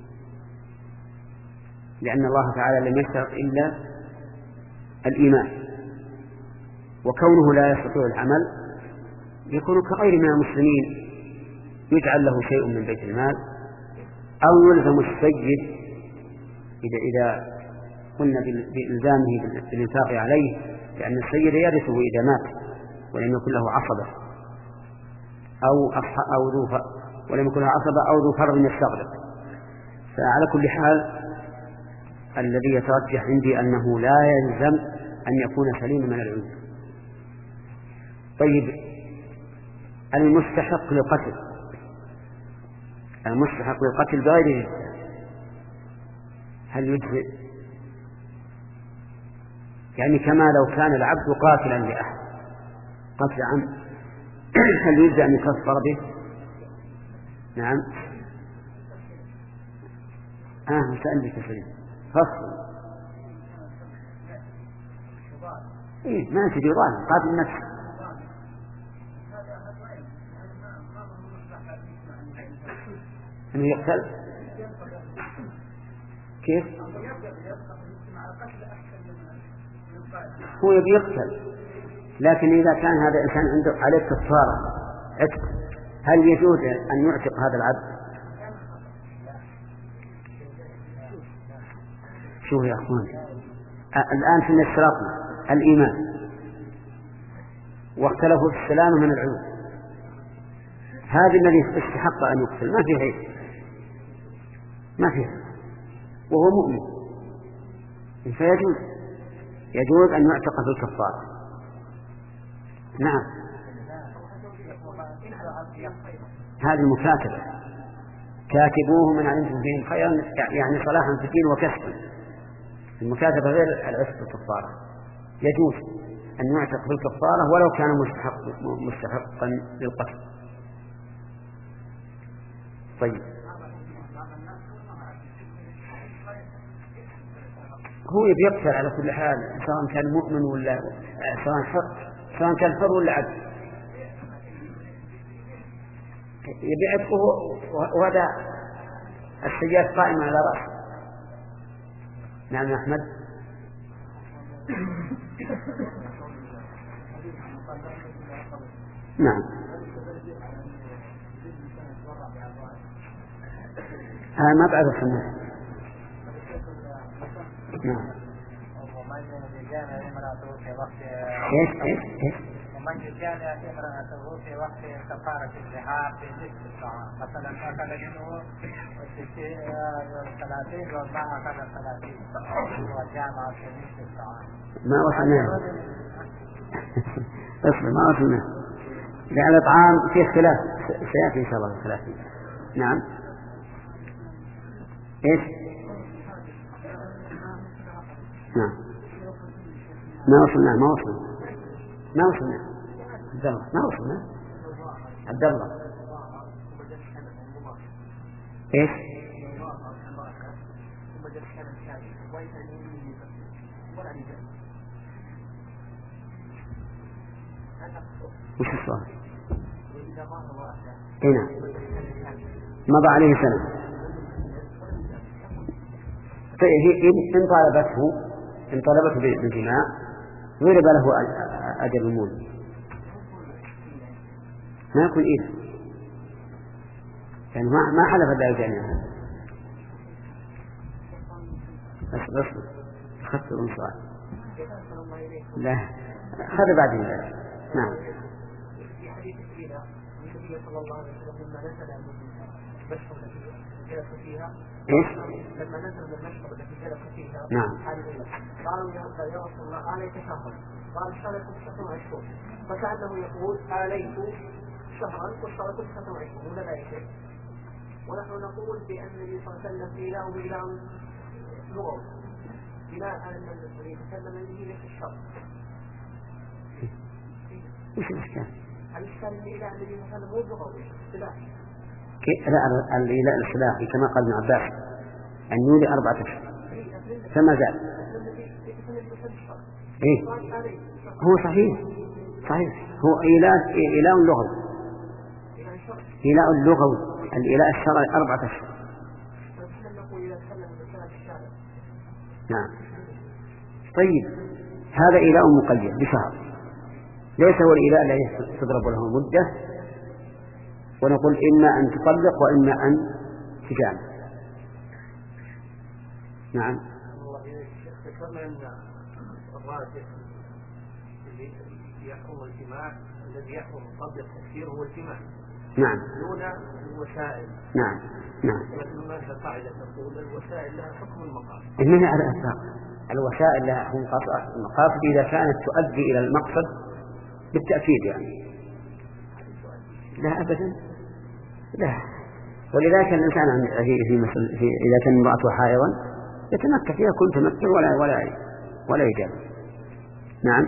لأن الله تعالى لم يشترط إلا الإيمان، وكونه لا يستطيع العمل يكون كغير من المسلمين يجعل له شيء من بيت المال، أو يلزم السيد إذا إذا قلنا بإلزامه بالإنفاق عليه، لأن السيد يرثه إذا مات ولم يكن له عصبة أو أو ذو ولم يكن له عصبة أو ذو فرض يستغرق. فعلى كل حال الذي يترجح عندي أنه لا يلزم أن يكون سليما من العيوب. طيب المستحق للقتل المستحق للقتل بغير جثة هل يجزئ؟ يعني كما لو كان العبد قاتلا لأحد قتل عمد هل يجزئ أن يكفر به؟ نعم. آه سألني كثير فصل إيه ما تدري ظالم قاتل نفسه أنه يقتل كيف؟ هو يبي يقتل لكن إذا كان هذا الإنسان عنده عليه كفارة عتق هل يجوز أن يعتق هذا العبد؟ شوف يا أخوان الآن في اشتراطنا الإيمان واختلفوا في السلامة من العيوب هذا الذي استحق أن يقتل ما فيه عيب ما فيه وهو مؤمن فيجوز يجوز أن يعتق في الكفارة. نعم هذه المكاتبة كاتبوه من علمتم فيهم خيرا يعني صلاحا في الدين وكسبا المكاتبة غير العتق الكفارة يجوز أن يعتق في الكفارة ولو كان مستحق مستحقا للقتل. طيب هو يقتل على كل حال سواء كان مؤمن ولا سواء حر سواء كان حر ولا عبد يبيعته وهذا السيئات قائمة على رأسه. نعم يا أحمد. نعم أنا ما بعرف الناس. نعم إيش إيش إيش ومن يجامع امرأته في وقت كفارة الزهار في نصف الطعام مثلا أكل منه ثلاثين وما أكل ثلاثين وجامع في نصف الطعام ما وصلنا اصبر ما وصلنا لأن الطعام فيه اختلاف سيأتي إن شاء الله الخلاف. نعم إيش نعم ما وصلنا ما وصلنا ما وصلنا عبد الله ما وصلنا عبد الله ايش وش السؤال؟ هنا مضى عليه سنة إن طالبته إن طلبته بالجماع ضرب له أجر المول ما يكون إيه يعني ما ما حلف ذلك يعني بس بس أخذت الانصار لا هذا بعد ذلك. نعم في حديث كبيرة النبي صلى الله عليه وسلم لما نزل المشهر التي جلس فيها إيش لما نزل المشهر التي جلس فيها نعم قالوا يا رسول الله آليت شهرا قال اشتريت تسعة وعشرون فكأنه يقول آليت شهرا واشتريت تسعة وعشرون ولا لا شيء ونحن نقول بأن النبي صلى الله عليه وسلم إله بإله لغوي بناء على أن الذي يتكلم به في الشرع. وش الإشكال؟ الإشكال أن إله النبي صلى الله عليه وسلم مو لغوي اصطلاحي. لا الإله الاصطلاحي كما قال ابن عباس أن يولي أربعة أشهر فما زال. إيه هو صحيح صحيح هو إله إله لغوي إله لغوي الإله الشرعي أربعة أشهر. نعم طيب هذا إله مقيد بشهر ليس هو الإله الذي تضرب له مدة ونقول إما أن تطلق وإما أن تجامع. نعم ذكرنا أن الراجح الذي يحرم الجماع الذي يحرم قبل التكفير هو الجماع نعم دون الوسائل. نعم نعم لكن هناك قاعدة تقول الوسائل لها حكم المقاصد. إنها على أساس الوسائل لها حكم المقاصد إذا كانت تؤدي إلى المقصد بالتأكيد يعني. لا أبدا لا. ولذلك الإنسان في في إذا كان امرأته حائضا يتمكن فيها كل تمكن ولا ولا ولا يجاب. نعم.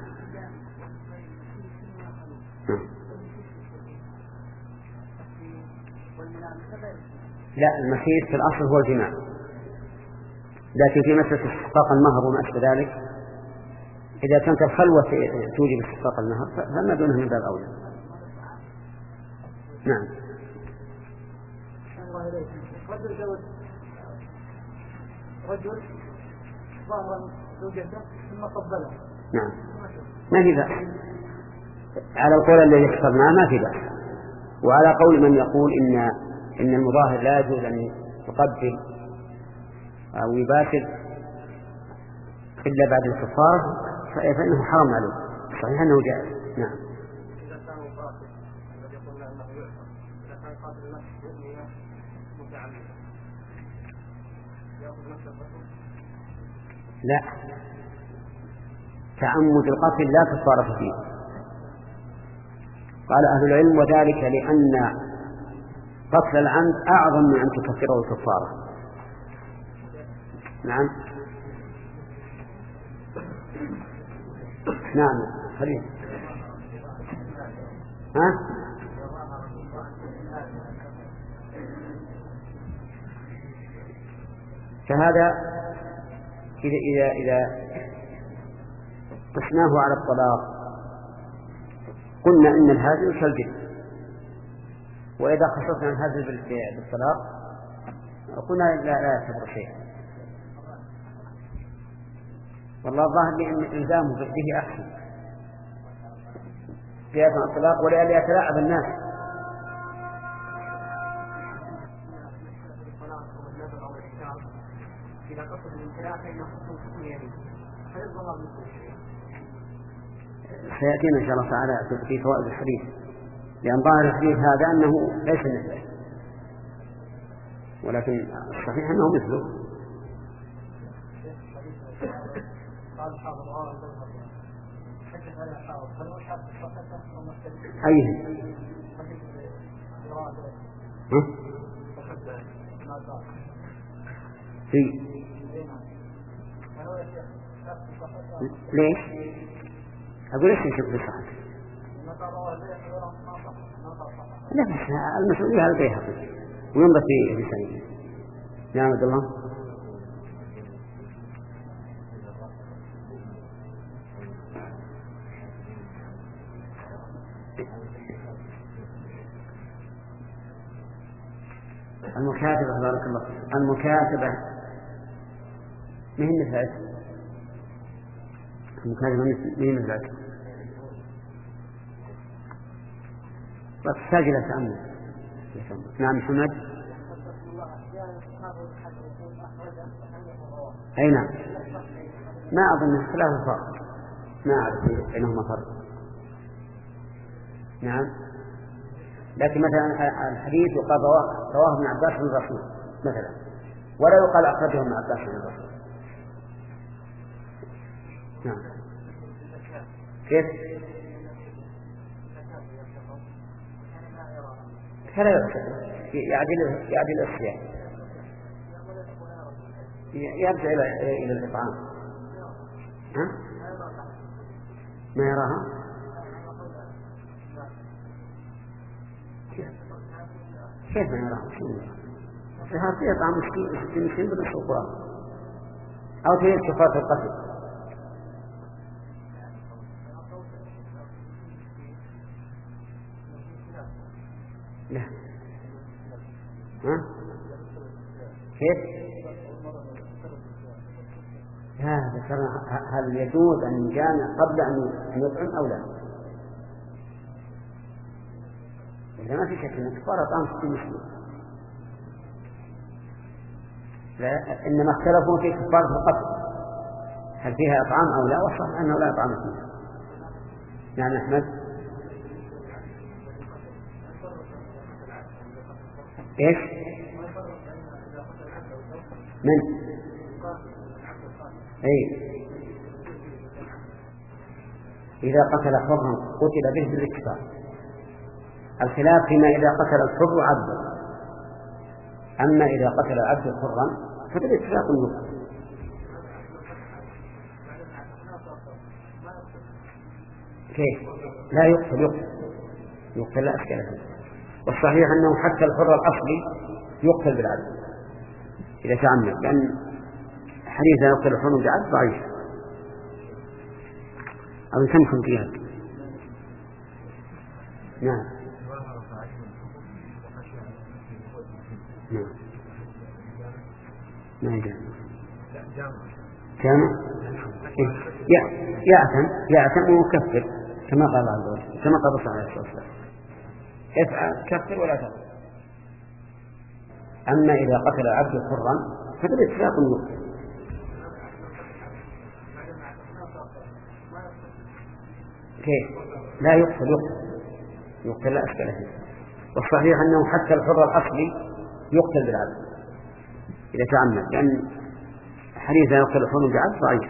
لا المخيط في الأصل هو الجماع، لكن في مسألة استحقاق المهر وما أشبه ذلك إذا كانت الخلوة توجب استحقاق المهر فما دونه من باب أولى. نعم. رجل زوج رجل ظهر زوجته ثم قبله. نعم ما في بأس على القول الذي اخترناه، ما في بأس. وعلى قول من يقول إن إن المظاهر لا يجوز أن يقبل أو يباشر إلا بعد الكفارة فإنه حرام عليه. صحيح أنه جائز. نعم. إذا كان قاتل الذي قلنا أنه يعصر، إذا كان قاتل نفسه مؤمنة متعمدة يأخذ نفس القتل؟ لا، تعمد القتل لا كفارة فيه. قال أهل العلم وذلك لأن قتل العمد أعظم من أن تكفره الكفارة. نعم. نعم خليل. ها؟ فهذا إذا إذا إذا قسناه على الطلاق قلنا إن الهازل كالجد، وإذا خصصنا الهازل بالطلاق قلنا لا لا يعتبر شيئا. والله الظاهر بأن إلزامه به أحسن في أثناء الطلاق ولئلا يتلاعب الناس. إذا قصد الانتلاع فإنه خصوص يعني هل الضرر مثل الشيء؟ سيأتينا إن شاء الله تعالى في فوائد الحديث، لأن ظاهر الحديث هذا أنه ليس مثله، ولكن الصحيح أنه مثله. أيه؟ في ليش؟ أقول ليش يشوف في الصحة؟ لا بس المسؤولية على البيهقي وينظر في لسانه. نعم عبد الله. المكاتبة بارك الله فيك. المكاتبة ما هي مثلك؟ المكاتبة ما هي مثلك؟ تحتاج إلى تأمل. نعم محمد. أي نعم. ما أظن ثلاثة فرق، ما أعرف بينهما فرق. نعم. لكن مثلا الحديث يقال رواه ابن عباس عن الرسول مثلا، ولا يقال أخرجه ابن عباس عن الرسول. نعم. كيف؟ فلا يعدل يعدل الصيام، يرجع إلى إلى الإطعام. ها؟ ما يراها؟ كيف ما يراها؟ شهر في إطعام مسكين ستين مسكين بدون القرآن أو تريد كفارة القتل. لا. ها؟ كيف؟ لا ذكرنا هل يجوز أن يجامع قبل أن يطعم أو لا؟ إذا ما في شك أن كفارة طعام ستين مسكين. لا إنما اختلفوا في كفارة القتل هل فيها إطعام أو لا، والصحيح أنه لا إطعام فيها. نعم أحمد. إيش؟ من؟ أي إذا قتل حرا قتل به بالاتفاق. الخلاف فيما إذا قتل الحر عبدا، أما إذا قتل العبد حرا فبالاتفاق يقتل. كيف؟ لا يقتل يقتل يقتل لا أشكال فيه. والصحيح أنه حتى الحر الأصلي يقتل بالعبد إذا تعمد، لأن حديث يقتل الحر بالعبد ضعيف. أو تمكن فيها. نعم نعم ما يجامع جامع يأثم يأثم ويكفر كما قال الله عز وجل، كما قال صلى الله عليه وسلم افعل كفر ولا تغفر. أما إذا قتل عبد حرا فبالاتفاق يقتل. كيف؟ لا يقتل يقتل يقتل لا أشكال فيه. والصحيح أنه حتى الحر الأصلي يقتل بالعبد إذا تعمد، لأن حديث يقتل الحر بالعبد ضعيف.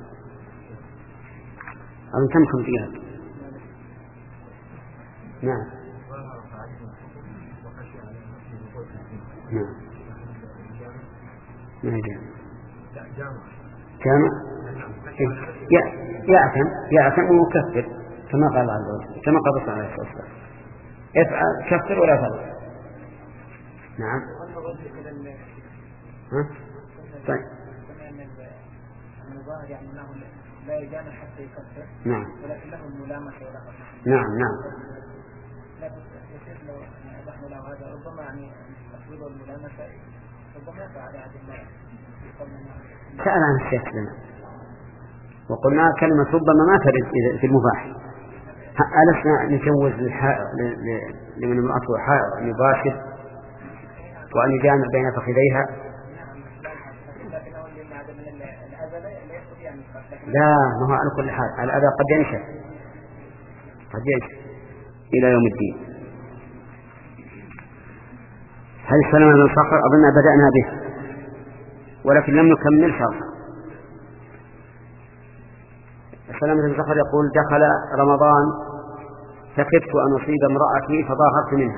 أو تمكن فيها. نعم نعم ما جامع جامع يأثم يأثم ويكفر كما قال الله عز وجل، كما قال صلى الله عليه وسلم افعل كفر ولا تغفر. نعم ها؟ طيب الظاهر يعني انه لا يجامع حتى يكفر. نعم ولكن له الملامسه ولا نعم نعم لا يصير لو نحن له هذا ربما يعني تفويض الملامسه ربما يقع على هذه المرأة. سأل عن الشيخ لنا وقلنا كلمة ربما ما ترد في المباح. ألسنا نجوز لمن امرأته حائض أن يباشر وأن يجامع بين فخذيها؟ لا، ما هو على كل حال الأذى قد ينشأ قد ينشأ إلى يوم الدين. هل سلمة بن صخر أظن بدأنا به ولكن لم نكمل شرحه. سلمة بن صخر يقول دخل رمضان فخفت أن أصيب امرأتي فظاهرت منها.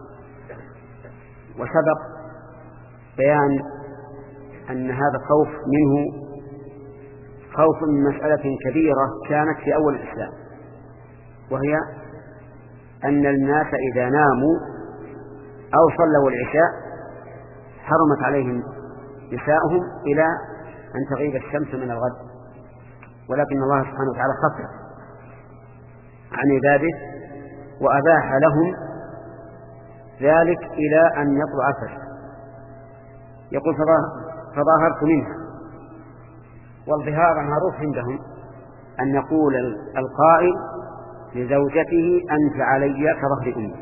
وسبق بيان أن هذا خوف منه خوف من مسألة كبيرة كانت في أول الإسلام، وهي أن الناس إذا ناموا أو صلوا العشاء حرمت عليهم نساءهم إلى أن تغيب الشمس من الغد، ولكن الله سبحانه وتعالى خفف عن عباده وأباح لهم ذلك إلى أن يطلع الفجر. يقول فظاهرت منها، والظهار معروف عندهم أن يقول القائل لزوجته أنت علي كظهر أمي.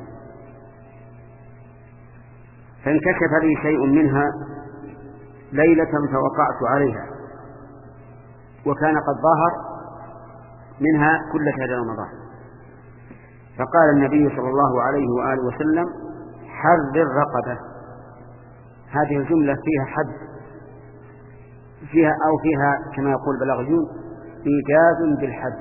فانكشف لي شيء منها ليلة فوقعت عليها وكان قد ظهر منها كل شهر رمضان، فقال النبي صلى الله عليه وآله وسلم حرر رقبة. هذه الجملة فيها حد فيها أو فيها كما يقول البلاغيون إيجاز بالحد.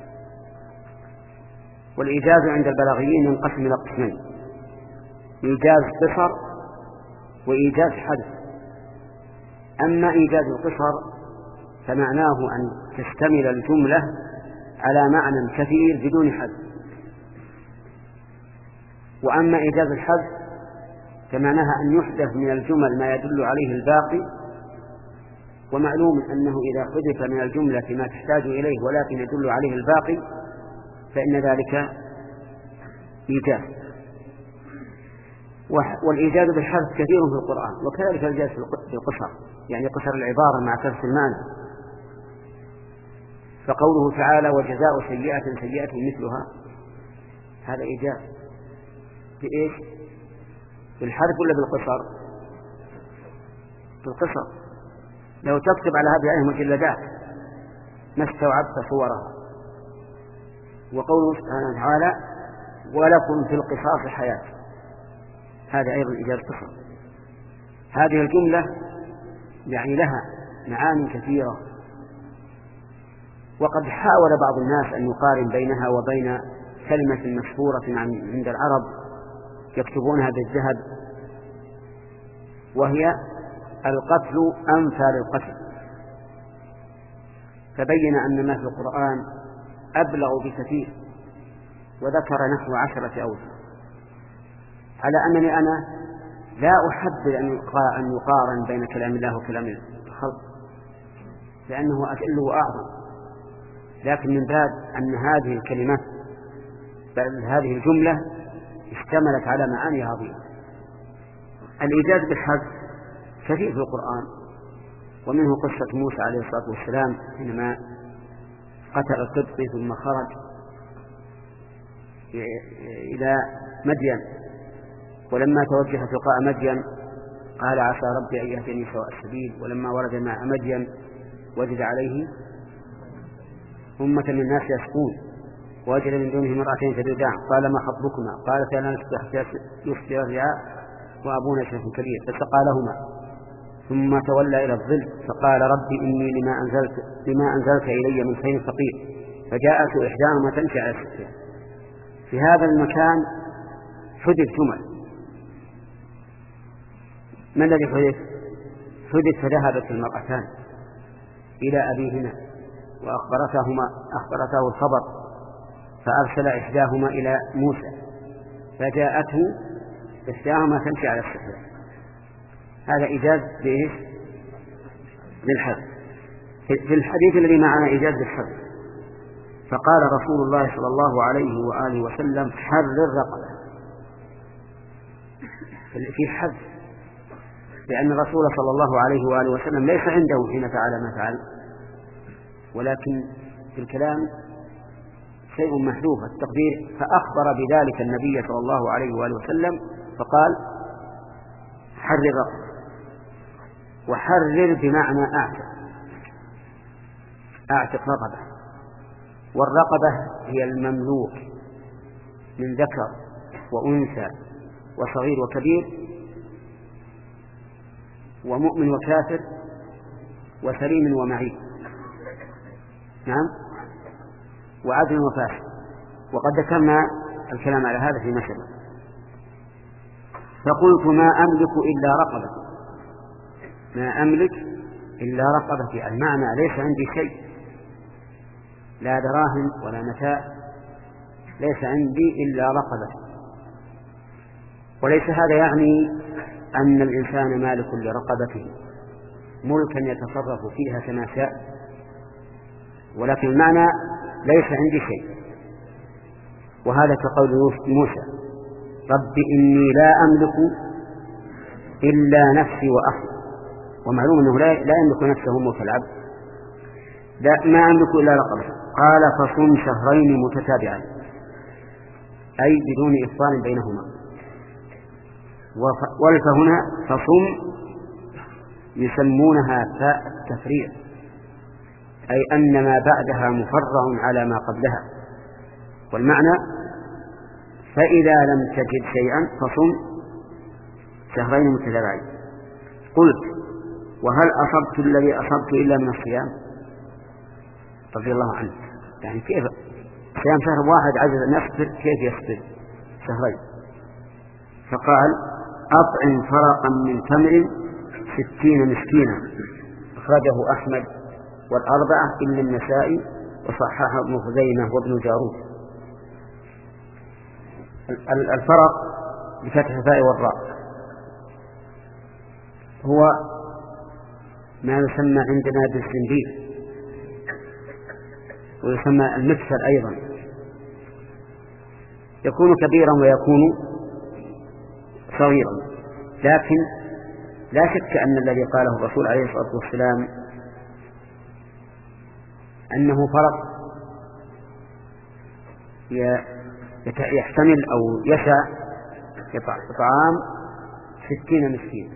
والإيجاز عند البلاغيين ينقسم إلى قسمين: إيجاز قصر وإيجاز حدث. أما إيجاز القصر فمعناه أن تشتمل الجملة على معنى كثير بدون حد، وأما إيجاز الحدث فمعناها أن يحدث من الجمل ما يدل عليه الباقي. ومعلوم أنه إذا حدث من الجملة ما تحتاج إليه ولكن يدل عليه الباقي فإن ذلك إيجاز. والإيجاز بالحذف كثير في القرآن، وكذلك الإيجاز في القصر، يعني قصر العبارة مع كسر المعنى. فقوله تعالى وجزاء سيئة سيئة مثلها، هذا إيجاز بإيش؟ بالحذف ولا بالقصر؟ بالقصر. لو تكتب على هذه الآية مجلدات ما استوعبت صورها. وقوله سبحانه وتعالى ولكم في القصاص حياة، هذا أيضا إيجاز قصر. هذه الجملة يعني لها معاني كثيرة، وقد حاول بعض الناس أن يقارن بينها وبين كلمة مشهورة عند العرب يكتبونها بالذهب، وهي القتل أنفى للقتل، فبين أن ما في القرآن أبلغ بكثير، وذكر نحو عشرة أوجه، على أنني أنا لا أحب أن يقارن بين كلام الله وكلام الخلق لأنه أجل وأعظم، لكن من باب أن هذه الكلمات بل هذه الجملة اشتملت على معاني عظيمة. الإيجاز بالحذف كثير في القرآن، ومنه قصة موسى عليه الصلاة والسلام حينما قتل القبطي ثم خرج إلى مدين، ولما توجه تلقاء مدين قال عسى ربي أن يهديني سواء السبيل، ولما ورد مع مدين وجد عليه أمة من الناس يسقون ووجد من دونه امرأتين تذودان قال ما خطبكما؟ قالتا لا نسقي حتى يصدر الرعاء وأبونا شيخ كبير فسقى لهما ثم تولى إلى الظل فقال ربي إني لما أنزلت, لما أنزلت إلي من خير فقير، فجاءت إحداهما تمشي على السكين. في هذا المكان حدث جمل. ما الذي حدث؟ حدث فذهبت المرأتان إلى أبيهما وأخبرتهما أخبرته الخبر، فأرسل إحداهما إلى موسى فجاءته إحداهما تمشي على السكين. هذا إيجاز بإيش؟ للحذف. في الحديث الذي معنا إيجاز بالحذف، فقال رسول الله صلى الله عليه وآله وسلم حرر رقبة، في حذف، لأن الرسول صلى الله عليه وآله وسلم ليس عنده حين فعل ما فعل، ولكن في الكلام شيء محذوف التقدير، فأخبر بذلك النبي صلى الله عليه وآله وسلم فقال حرر رقبة. وحرر بمعنى أعتق، أعتق رقبة، والرقبة هي المملوك من ذكر وأنثى وصغير وكبير ومؤمن وكافر وسليم ومعيب، نعم، وعدل وفاسد، وقد ذكرنا الكلام على هذا في مثل. فقلت ما أملك إلا رقبة، ما أملك إلا رقبتي، المعنى ليس عندي شيء، لا دراهم ولا متاع، ليس عندي إلا رقبتي. وليس هذا يعني أن الإنسان مالك لرقبته ملكا يتصرف فيها كما شاء، ولكن المعنى ليس عندي شيء. وهذا كقول موسى رب إني لا أملك إلا نفسي وأخي، ومعلوم أنه لا يملك نفسه ملك العبد، لا ما أملك إلا رقبته. قال فصم شهرين متتابعين، أي بدون إفصال بينهما. والف هنا فصم يسمونها فاء التفريع، أي أن ما بعدها مفرع على ما قبلها، والمعنى فإذا لم تجد شيئا فصم شهرين متتابعين. قلت وهل أصبت الذي أصبت إلا من الصيام؟ رضي الله عنه، يعني كيف صيام شهر واحد عجز أن يصبر، كيف يصبر شهرين؟ فقال أطعم فرقا من تمر ستين مسكينا، أخرجه أحمد والأربعة إلا النسائي وصححه ابن خزيمة وابن جارود. الفرق بفتح الفاء والراء هو ما يسمى عندنا بالزنبيل، ويسمى المكسر أيضا، يكون كبيرا ويكون صغيرا، لكن لا شك أن الذي قاله الرسول عليه الصلاة والسلام أنه فرق يحتمل أو يسع إطعام ستين مسكين.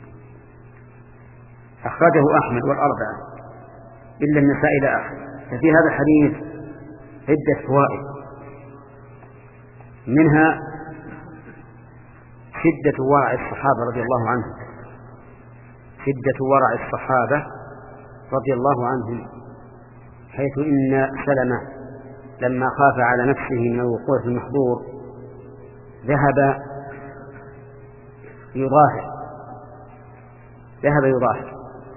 أخرجه أحمد والأربعة إلا النسائي لا أحد. ففي هذا الحديث عدة فوائد، منها شدة ورع الصحابة رضي الله عنهم، شدة ورع الصحابة رضي الله عنهم حيث إن سلمة لما خاف على نفسه من الوقوع في المحظور ذهب يظاهر ذهب يظاهر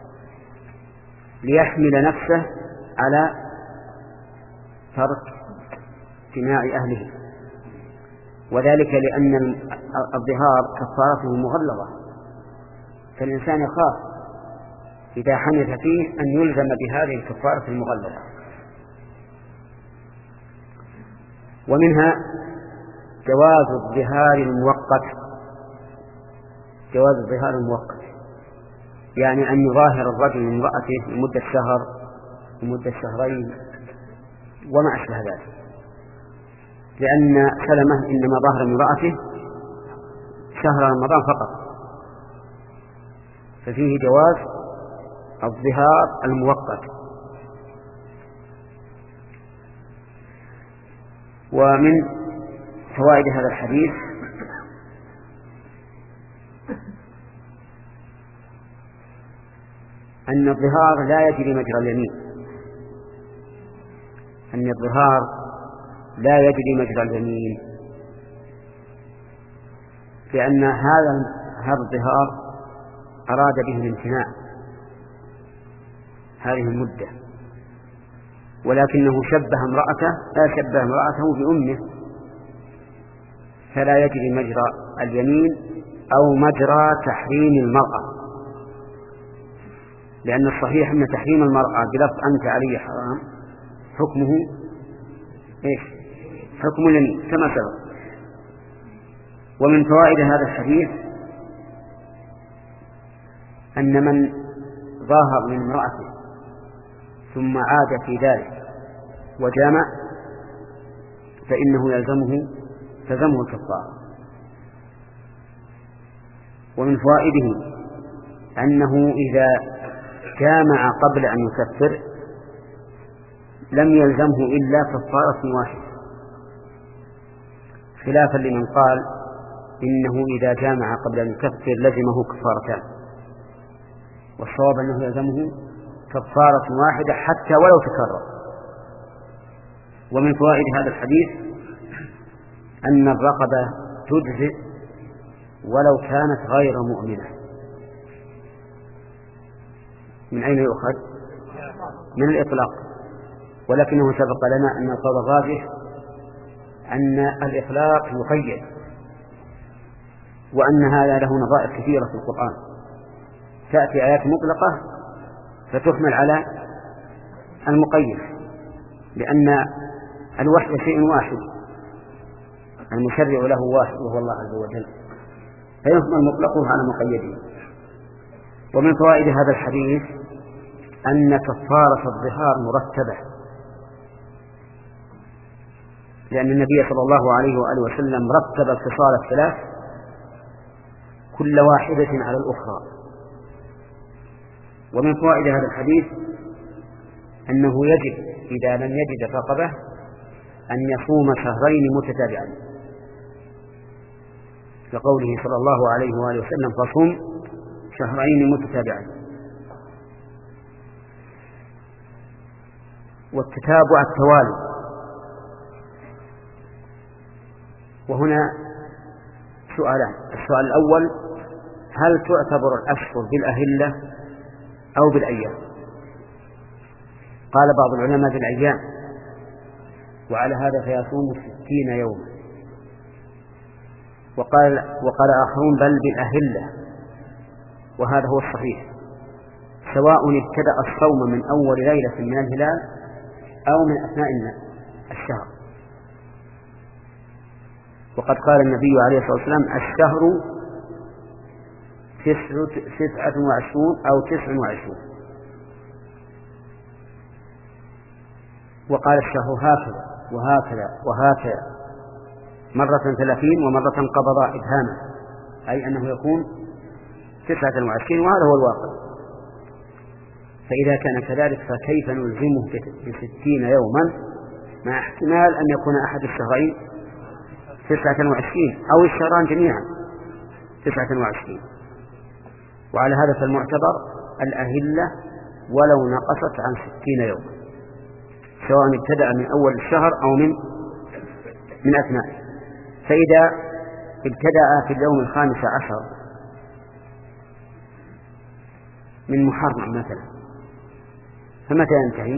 ليحمل نفسه على ترك جماع أهله، وذلك لأن الظهار كفارته مغلظة، فالإنسان يخاف إذا حنث فيه أن يلزم بهذه الكفارة المغلظة. ومنها جواز الظهار المؤقت جواز الظهار المؤقت يعني أن يظاهر الرجل من امرأته لمدة شهر لمدة شهرين وما أشبه ذلك، لأن سلمة إنما ظهر من امرأته شهر رمضان فقط، ففيه جواز الظهار المؤقت. ومن فوائد هذا الحديث أن الظهار لا يجري مجرى اليمين أن الظهار لا يجري مجرى اليمين لأن هذا هذا الظهار أراد به الامتناع هذه المدة، ولكنه شبه امرأته لا شبه امرأته بأمه، فلا يجري مجرى اليمين أو مجرى تحريم المرأة، لأن الصحيح أن تحريم المرأة بلفظ أنت علي حرام حكمه إيش؟ حكم اليمين كما سبق. ومن فوائد هذا الحديث أن من ظاهر من امرأته ثم عاد في ذلك وجامع فإنه يلزمه تلزمه الكفارة. ومن فوائده أنه إذا جامع قبل أن يكفر لم يلزمه إلا كفارة واحدة، خلافا لمن قال إنه إذا جامع قبل أن يكفر لزمه كفارتان، والصواب أنه يلزمه كفارة واحدة حتى ولو تكرر. ومن فوائد هذا الحديث أن الرقبة تجزئ ولو كانت غير مؤمنة. من أين يؤخذ؟ من الإطلاق، ولكنه سبق لنا أن القول الراجح أن الإطلاق يقيد، وأن هذا له نظائر كثيرة في القرآن، تأتي آيات مطلقة فتحمل على المقيد، لأن الوحي شيء واحد المشرع له واحد وهو الله عز وجل، فيحمل مطلقه على مقيده. ومن فوائد هذا الحديث أن كفارة الظهار مرتبة، لأن النبي صلى الله عليه وآله وسلم رتب الخصال الثلاث كل واحدة على الأخرى. ومن فوائد هذا الحديث أنه يجب إذا لم يجد رقبة أن يصوم شهرين متتابعين، لقوله صلى الله عليه وآله وسلم فصوم شهرين متتابعين. والتتابع التوالي. وهنا سؤالان: السؤال الأول: هل تعتبر الأشهر بالأهلة أو بالأيام؟ قال بعض العلماء بالأيام، وعلى هذا فيصوم ستين يوما. وقال, وقال آخرون بل بالأهلة، وهذا هو الصحيح، سواء ابتدأ الصوم من أول ليلة من الهلال أو من أثناء الشهر. وقد قال النبي عليه الصلاة والسلام: الشهر تسعة وعشرون أو تسع وعشرون. وقال الشهر هكذا وهكذا وهكذا، مرة ثلاثين ومرة قبض إبهاما، أي أنه يكون تسعة وعشرين، وهذا هو الواقع. فإذا كان كذلك فكيف نلزمه بستين يوما مع احتمال أن يكون أحد الشهرين تسعة وعشرين أو الشهران جميعا تسعة وعشرين؟ وعلى هذا فالمعتبر الأهلة ولو نقصت عن ستين يوما. سواء ابتدأ من أول الشهر أو من من أثناء. فإذا ابتدأ في اليوم الخامس عشر من محرم مثلا، فمتى ينتهي؟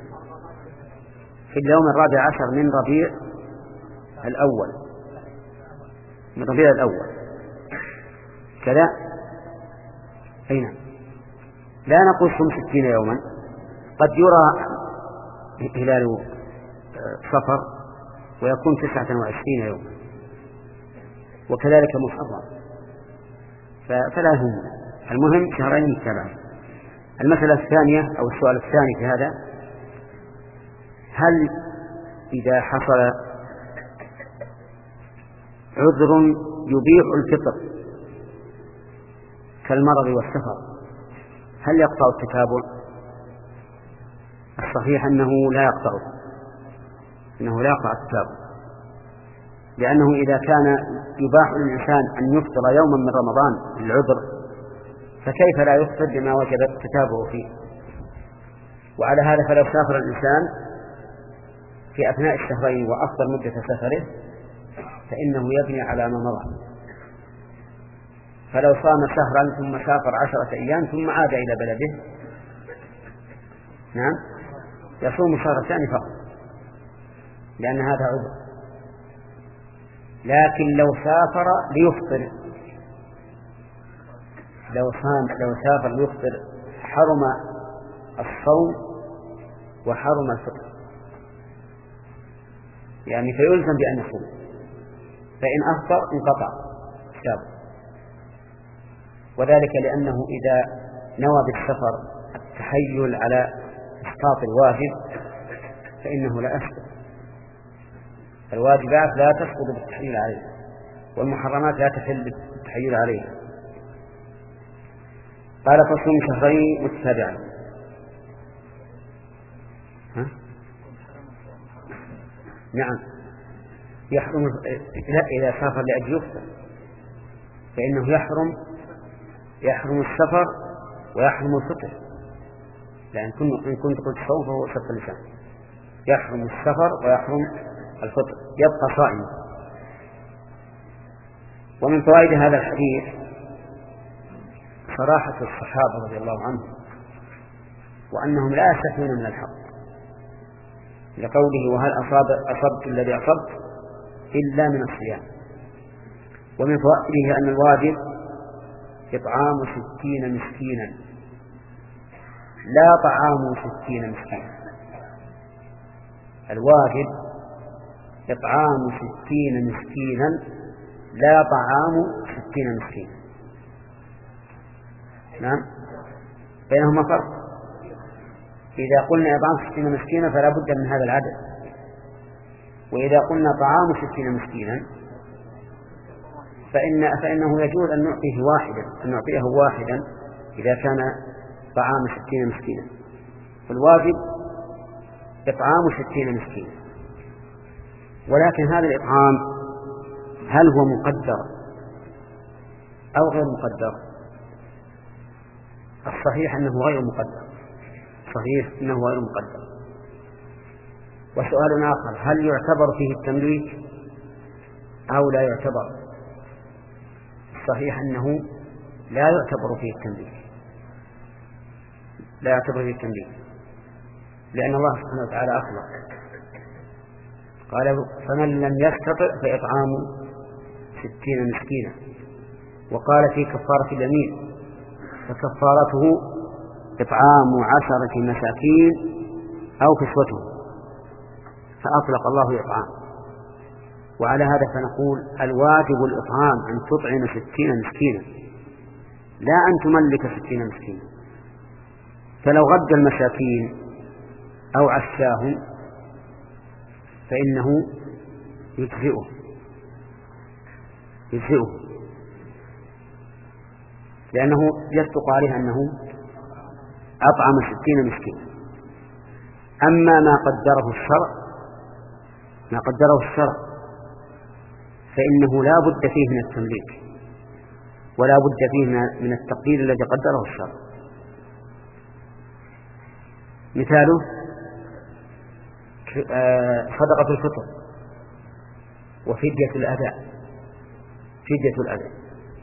في اليوم الرابع عشر من ربيع الأول، من ربيع الأول كذا. أين لا نقول صم ستين يوما، قد يرى هلال صفر ويكون تسعة وعشرين يوما، وكذلك محرم، فلا هم، المهم شهرين متابعين. المسألة الثانية أو السؤال الثاني في هذا: هل إذا حصل عذر يبيح الفطر كالمرض والسفر هل يقطع التتابع؟ الصحيح أنه لا يقطع، إنه لا يقطع التتابع، لأنه إذا كان يباح للإنسان أن يفطر يوما من رمضان للعذر فكيف لا يفطر بما وجب التتابع فيه؟ وعلى هذا فلو سافر الإنسان في أثناء الشهرين وأفطر مدة سفره فإنه يبني على ما مضى. فلو صام شهرا ثم سافر عشرة أيام ثم عاد إلى بلده، نعم، يصوم الشهر الثاني فقط لأن هذا عذر. لكن لو سافر ليفطر، لو صام لو سافر ليفطر حرم الصوم وحرم الفطر، يعني فيلزم بأن يصوم، فإن أفطر انقطع الشاب. وذلك لأنه إذا نوى بالسفر التحيل على إسقاط الواجب فإنه لا يسقط. الواجبات لا تسقط بالتحيل عليها، والمحرمات لا تحل بالتحيل عليها. قال فصوم شهرين متتابعين. ها؟ نعم، يحرم إذا سافر لأجل يفطر فإنه يحرم يحرم السفر ويحرم الفطر، لأن إن كنت قلت صوم فهو شق اللسان. يحرم السفر ويحرم الفطر، يبقى صائما. ومن فوائد هذا الحديث صراحة الصحابة رضي الله عنهم، وأنهم لا يستثنون من الحق، لقوله وهل أصاب أصبت الذي أصبت إلا من الصيام. ومن فوائده أن الواجب إطعام ستين مسكينا لا طعام ستين مسكينا. الواجب إطعام ستين مسكينا لا طعام ستين مسكينا. نعم، بينهما فرق. إذا قلنا إطعام ستين مسكينا فلا بد من هذا العدد، وإذا قلنا طعام ستين مسكينا فإن فإنه يجوز أن نعطيه واحدا أن نعطيه واحدا إذا كان طعام ستين مسكينا. فالواجب إطعام ستين مسكينا. ولكن هذا الإطعام هل هو مقدر أو غير مقدر؟ الصحيح أنه غير مقدر، صحيح أنه غير مقدر. وسؤال آخر: هل يعتبر فيه التمليك أو لا يعتبر؟ صحيح أنه لا يعتبر فيه التمليك، لا يعتبر فيه التمليك، لأن الله سبحانه وتعالى أخبر قال فمن لم يستطع فإطعام ستين مسكينا. وقال في كفارة اليمين فكفارته إطعام عشرة مساكين أو كسوتهم، فأطلق الله إطعام. وعلى هذا فنقول الواجب الإطعام أن تطعم ستين مسكينا لا أن تملك ستين مسكينا. فلو غد المساكين أو عشاهم فإنه يجزئه يجزئه لأنه يصدق عليه أنه أطعم ستين مسكينا. أما ما قدره الشرع ما قدره الشرع فإنه لا بد فيه من التمليك ولا بد فيه من التقدير الذي قدره الشرع. مثاله صدقة الفطر وفدية الأذى. فدية الأذى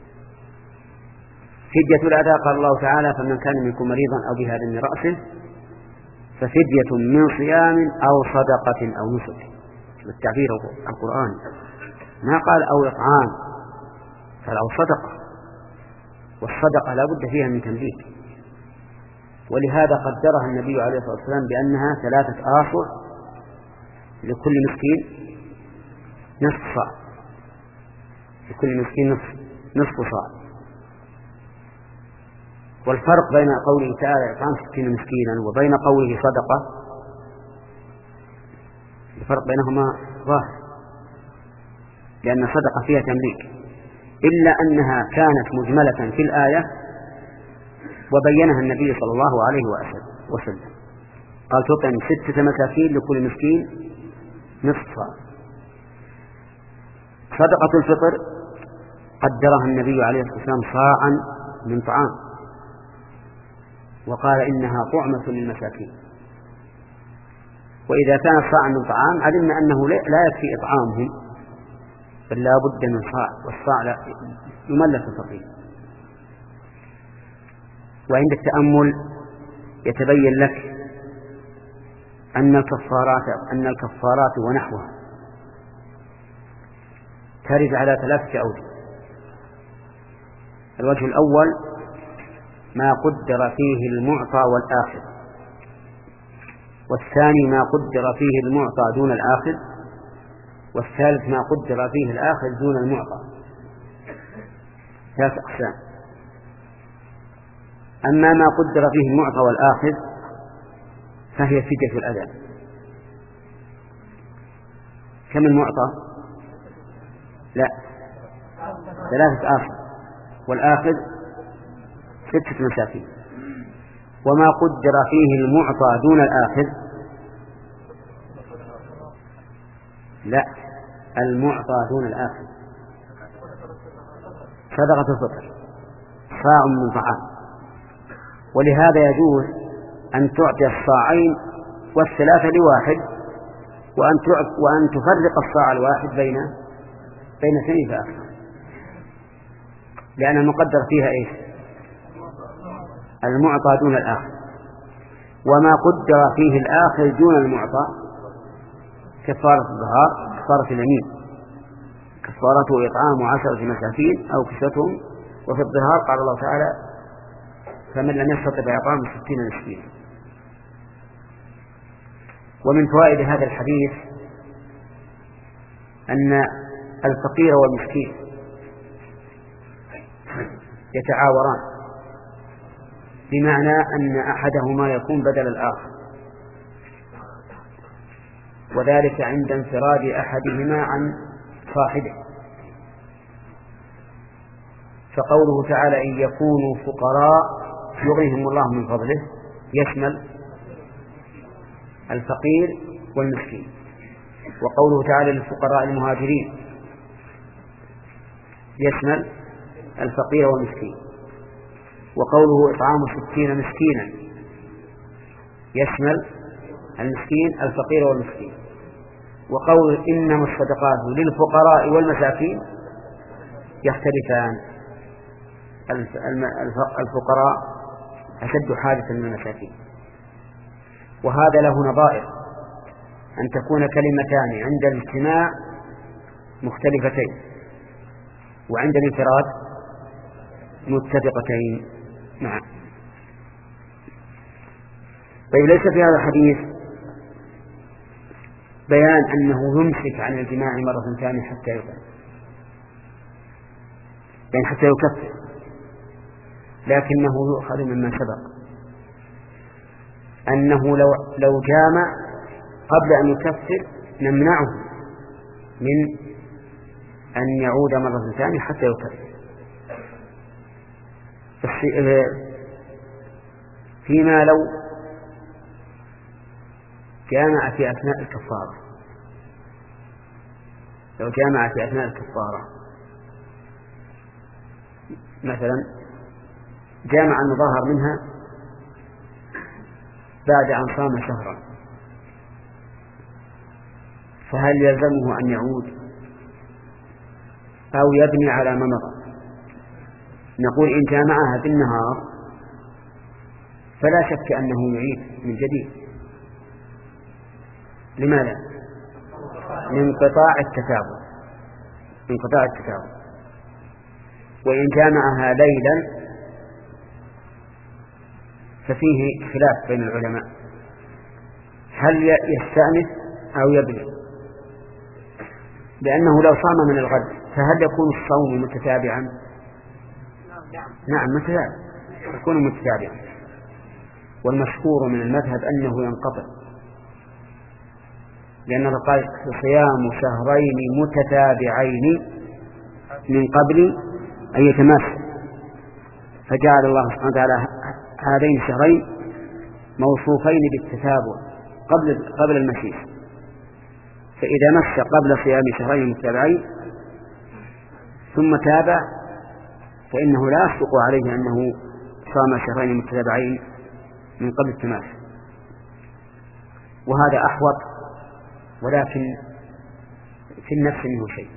فدية الأذى قال الله تعالى: فمن كان منكم مريضا أو به أذى من رأسه ففدية من صيام أو صدقة أو نسك. التعبير القرآن ما قال أو إطعام، قال أو صدقة، والصدقة لا بد فيها من تمليك، ولهذا قدرها النبي عليه الصلاة والسلام بأنها ثلاثة آصع لكل مسكين نصف صاع، لكل مسكين نصف نصف صاع. والفرق بين قوله تعالى إطعام ستين مسكينا وبين قوله صدقة، الفرق بينهما ظاهر، لأن صدقة فيها تمليك، إلا أنها كانت مجملة في الآية وبينها النبي صلى الله عليه وسلم، قال: تطعم ستة مساكين لكل مسكين نصف صاع. صدقة الفطر قدرها النبي عليه الصلاة والسلام صاعا من طعام، وقال: إنها طعمة للمساكين. وإذا كانت صاعا من طعام علمنا أنه لا يكفي إطعامهم، بل لا بد من صاع، والصاع يملك الفقير. وعند التأمل يتبين لك أن الكفارات أن الكفارات ونحوها ترد على ثلاثة أوجه. الوجه الأول ما قدر فيه المعطى والآخذ، والثاني ما قدر فيه المعطى دون الآخذ، والثالث ما قدر فيه الآخذ دون المعطى. ثلاث أقسام. أما ما قدر فيه المعطى والآخذ فهي فدية الأذى. كم المعطى؟ لا، ثلاثة آخذ، والآخذ ستة مساكين. وما قدر فيه المعطى دون الآخذ، لا، المعطى دون الآخذ صدقة الفطر صاع من طعام. ولهذا يجوز أن تعطي الصاعين والثلاثة لواحد، وأن وأن تفرق الصاع الواحد بين بين اثنين فأكثر، لأن المقدر فيها إيش؟ المعطى دون الآخر. وما قدر فيه الآخر دون المعطى كفارة الظهار، كفارة اليمين، كفارته إطعام عشرة مساكين أو كسوتهم. وفي الظهار قال الله تعالى: فمن لم يستطع فإطعام ستين مسكينا. ومن فوائد هذا الحديث أن الفقير والمسكين يتعاوران، بمعنى أن أحدهما يكون بدل الآخر، وذلك عند انفراد أحدهما عن صاحبه. فقوله تعالى: إن يكونوا فقراء يغنيهم الله من فضله يشمل الفقير والمسكين. وقوله تعالى: للفقراء المهاجرين يشمل الفقير والمسكين. وقوله إطعام ستين مسكينا يشمل المسكين الفقير والمسكين. وقول إنما الصدقات للفقراء والمساكين يختلفان، الفقراء أشد حاجة من المساكين. وهذا له نظائر، أن تكون كلمتان عند الاجتماع مختلفتين، وعند الانفراد متفقتين. نعم. طيب، ليس في هذا الحديث بيان أنه يمسك عن الجماع مرة ثانية حتى يكفر، يعني حتى يكفر، لكنه يؤخذ مما سبق أنه لو لو جامع قبل أن يكفر نمنعه من أن يعود مرة ثانية حتى يكفر. فيما لو جامع في أثناء الكفارة، لو جامع في أثناء الكفارة مثلا، جامع المظاهر منها بعد أن صام شهرا، فهل يلزمه أن يعود أو يبني على ما مضى؟ نقول إن جامعها في النهار فلا شك أنه يعيد من جديد. لماذا؟ لانقطاع التتابع انقطاع التتابع. وإن جامعها ليلا ففيه خلاف بين العلماء، هل يستأنف أو يبني؟ لأنه لو صام من الغد فهل يكون الصوم متتابعا؟ نعم متتابع، يكون متتابعا. والمشهور من المذهب أنه ينقطع، لأنه قال صيام شهرين متتابعين من قبل أن يتماس، فجعل الله سبحانه وتعالى هذين الشهرين موصوفين بالتتابع قبل قبل المسيس، فإذا مس قبل صيام شهرين متتابعين ثم تابع فإنه لا يصدق عليه أنه صام شهرين متتابعين من قبل التماس، وهذا أحوط، ولكن في النفس منه شيء.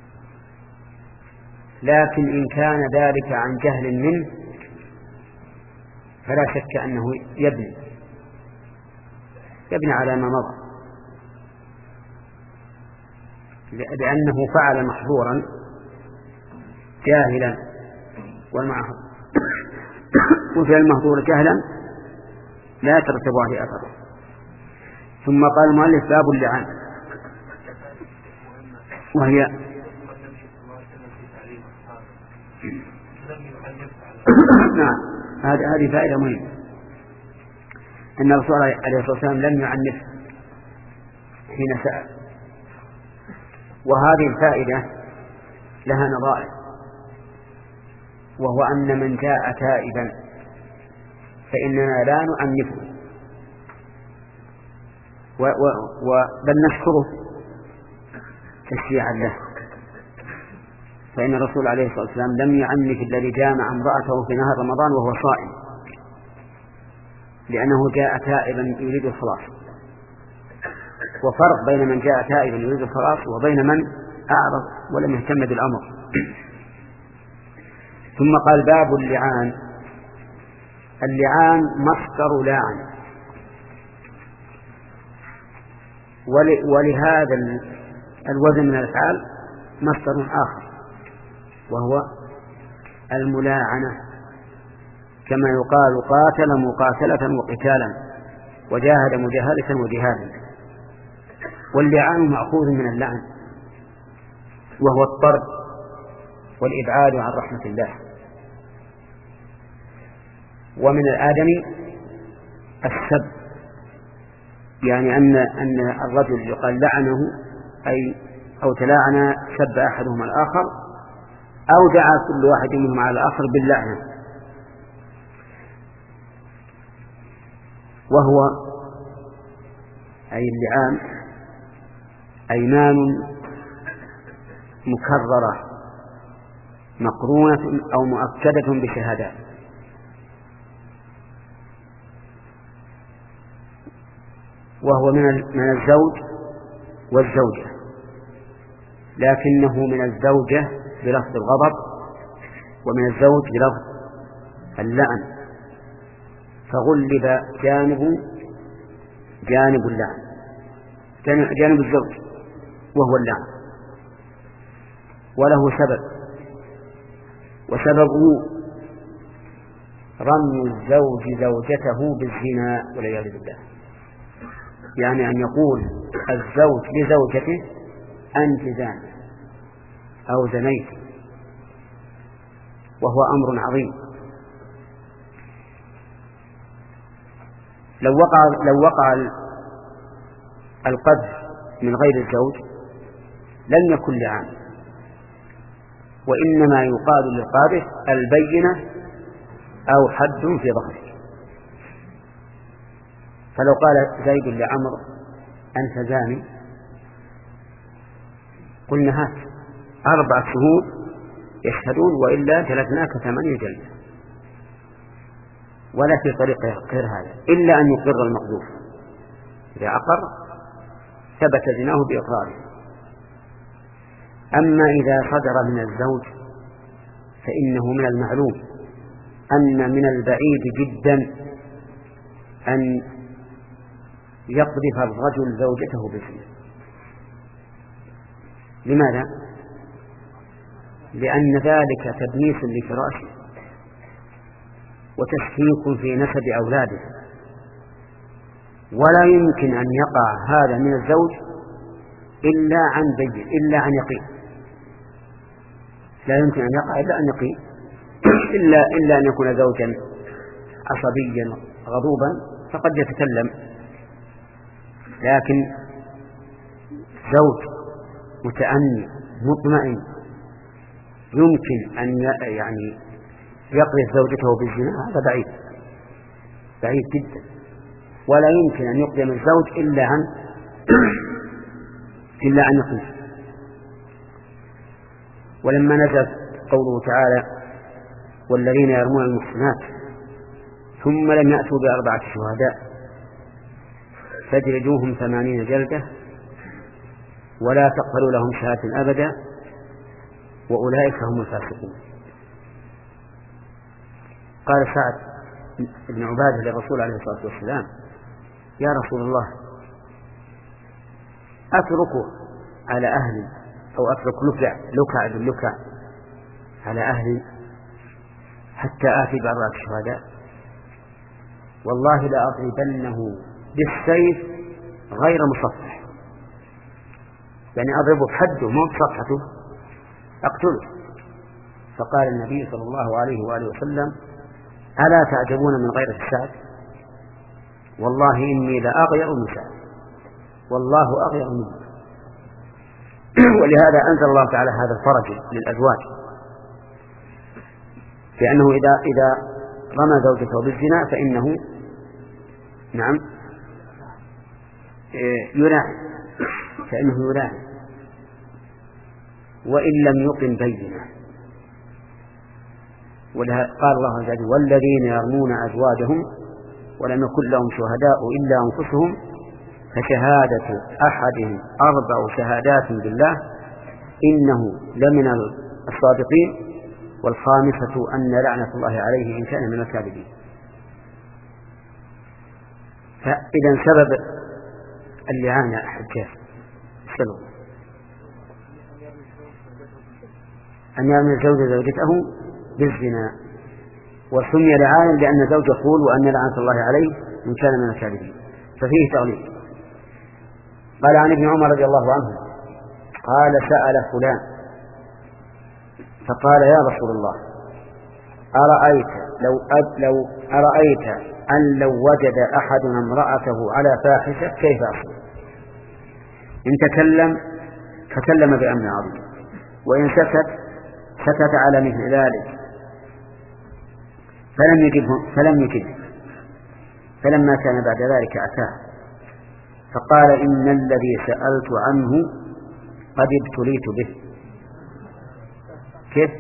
لكن إن كان ذلك عن جهل منه فلا شك أنه يبني يبني على ما مضى، لأنه فعل محظورا جاهلا، وفعل المحظور جهلا لا يترتب عليه أثره. ثم قال المؤلف باب اللعان، وهي نعم هذه فائدة مهمة، أن الرسول عليه الصلاة والسلام لم يعنف حين سأل. وهذه الفائدة لها نظائر، وهو أن من جاء تائبا فإننا لا نعنفه بل نشكره تشجيعا له، فإن الرسول عليه الصلاة والسلام لم يعنف الذي جامع امرأته في نهار رمضان وهو صائم، لأنه جاء تائبا يريد الخلاص. وفرق بين من جاء تائبا يريد الخلاص وبين من أعرض ولم يهتم بالأمر. ثم قال باب اللعان. اللعان مصدر لاعن، ولهذا الوزن من الأفعال مصدر آخر وهو الملاعنة، كما يقال قاتل مقاتلة وقتالا، وجاهد مجاهدة وجهادا. واللعان مأخوذ من اللعن، وهو الطرد والإبعاد عن رحمة الله. ومن الآدم السب، يعني أن أن الرجل يقال لعنه أي أو تلاعن، سب أحدهما الآخر أو دعا كل واحد منهم على الآخر باللعنة. وهو أي اللعان أيمان مكررة مقرونة أو مؤكدة بشهادات، وهو من الزوج والزوجة، لكنه من الزوجة بلفظ الغضب ومن الزوج بلفظ اللعن، فغلب جانب جانب اللعن جانب الزوج وهو اللعن، وله سبب، وسببه رمي الزوج زوجته بالزنا والعياذ بالله، يعني أن يقول الزوج لزوجته أنت زاني أو زنيت، وهو أمر عظيم. لو وقع لو وقع القذف من غير الزوج لم يكن لعان، وإنما يقال للقاذف البينة أو حد في ظهره. فلو قال زيد لعمر أنت زاني، قلنا هات أربعة شهود يشهدون وإلا جلدناك ثمانية جلدة، ولا في طريق غير هذا إلا أن يقر المقذوف. إذا أقر ثبت زناه بإقراره. أما إذا صدر من الزوج فإنه من المعلوم أن من البعيد جدا أن يقذف الرجل زوجته بالزنا. لماذا؟ لأن ذلك تدنيس لفراشه وتشكيك في نسب أولاده، ولا يمكن أن يقع هذا من الزوج إلا عن بين إلا عن يقين. لا يمكن أن يقع إلا عن يقين، إلا إلا أن يكون زوجا عصبيا غضوبا فقد يتكلم، لكن زوج متأني مطمئن يمكن أن يعني يقذف زوجته بالزنا، هذا بعيد بعيد جدا، ولا يمكن أن يقدم الزوج إلا عن إلا عن يقين. ولما نزل قوله تعالى والذين يرمون المحصنات ثم لم يأتوا بأربعة شهداء فاجلدوهم ثمانين جلدة ولا تقبلوا لهم شهادة أبدا وأولئك هم الفاسقون. قال سعد بن عبادة للرسول عليه الصلاة والسلام يا رسول الله أتركه على أهلي أو أترك لكع لكع باللكع على أهلي حتى آتي بأربعة شهداء؟ والله لأضربنه بالسيف غير مصفح، يعني أضربه بحده مو بصفحته أقتله. فقال النبي صلى الله عليه وآله وسلم ألا تعجبون من غيرة سعد؟ والله إني لأغير من سعد والله أغير منه. ولهذا أنزل الله تعالى هذا الفرج للأزواج، لأنه إذا إذا رمى زوجته بالزنا فإنه نعم يراعي فإنه يراعي وإن لم يقم بينه. ولهذا قال الله عز وجل والذين يرمون أزواجهم ولم يكن لهم شهداء إلا أنفسهم فشهادة أحدهم أربع شهادات بالله إنه لمن الصادقين والخامسة أن لعنة الله عليه إن كان من الكاذبين. فإذا سبب اللعان يا حجاج سبب أن يرمي الزوج زوجته بالزنا، وسمي لعانا لأن الزوج يقول وأن لعنة الله عليه إن كان من الكاذبين، ففيه تغليظ. قال عن ابن عمر رضي الله عنه قال سأل فلان فقال يا رسول الله أرأيت لو أد لو أرأيت أن لو وجد أحدنا امرأته على فاحشة كيف أصنع؟ إن تكلم تكلم بأمر عظيم وإن سكت سكت على مثل ذلك، فلم يجبه فلم يجبه فلما كان بعد ذلك أتاه فقال إن الذي سألت عنه قد ابتليت به. كيف؟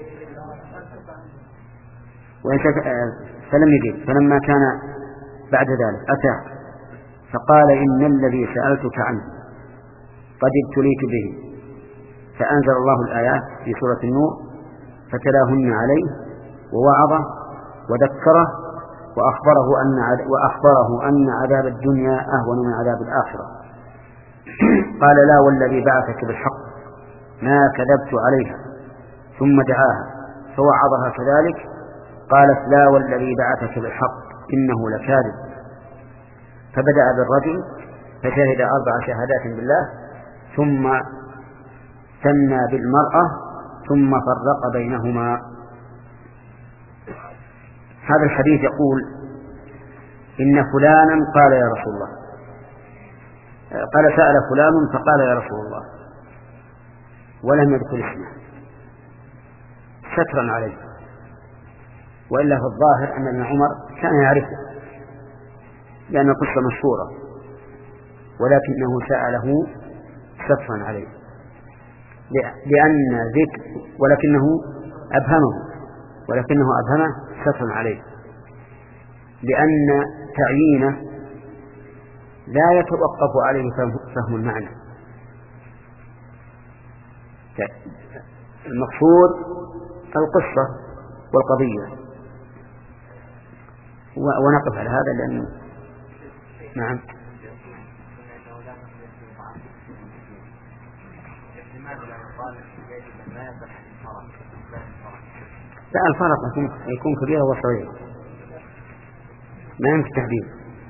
وإن فلم يجب فلما كان بعد ذلك أتاه فقال إن الذي سألتك عنه قد ابتليت به، فأنزل الله الآيات في سورة النور فتلاهن عليه ووعظه وذكره وأخبره أن وأخبره أن عذاب الدنيا أهون من عذاب الآخرة. قال لا والذي بعثك بالحق ما كذبت عليها، ثم دعاها فوعظها كذلك قالت لا والذي بعثك بالحق إنه لكاذب. فبدأ بالرجل فشهد أربع شهادات بالله ثم ثنى بالمرأة ثم فرق بينهما. هذا الحديث يقول إن فلانا قال يا رسول الله، قال سأل فلان فقال يا رسول الله ولم يذكر اسمه سترا عليه، وإلا في الظاهر أن ابن عمر كان يعرفه لأن القصة مشهورة، ولكنه سأله سترا عليه لأن ذكر ولكنه أبهمه ولكنه أبهمه سترا عليه، لأن تعيينه لا يتوقف عليه فهم المعنى المقصود القصة والقضية. ونقف على هذا لأنه نعم. لا، الفرق يكون كبير وصغير، ما يمكن تحديد.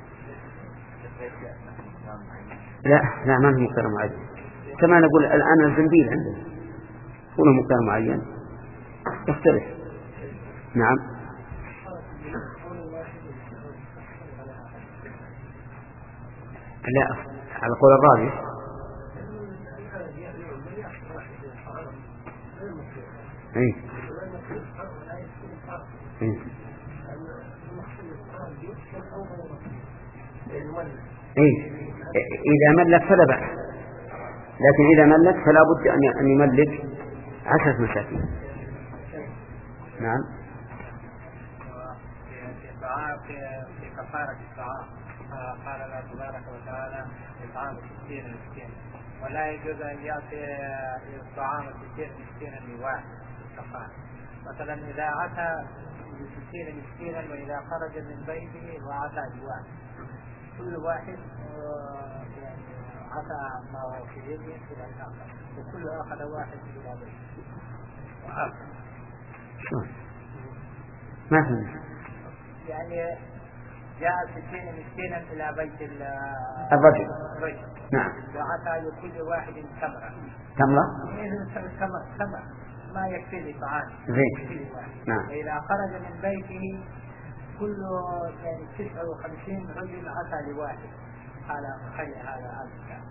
لا لا، ما في مقدار معين. كما نقول الآن الزنبيل عندنا هو مقدار معين يختلف. نعم. لا، على قول الراوي اي اي اي اذا ملك فلا بأس، لكن اذا ملك فلا بد ان يملك عشرة مساكين. نعم. في كفارة الطعام قال الله تبارك وتعالى إطعام ستين مسكين، ولا يجوز أن يأتي الطعام ستين مسكينا لواحد كفارة. مثلا إذا أتى بستين مسكينا وإذا خرج من بيته وأتى بواحد، كل واحد يعني أتى ما هو في يده إلى الآخر، وكل أخذ واحد إلى بيته. ما فهمت. يعني جاء ستين مسكينا إلى بيت الرجل. الرجل. نعم. وأتى لكل واحد تمرة. تمرة؟ تمرة تمرة ما يكفي لطعام. زين. نعم. وإذا خرج من بيته كل يعني تسعة وخمسين رجل أتى لواحد، على خير هذا هذا.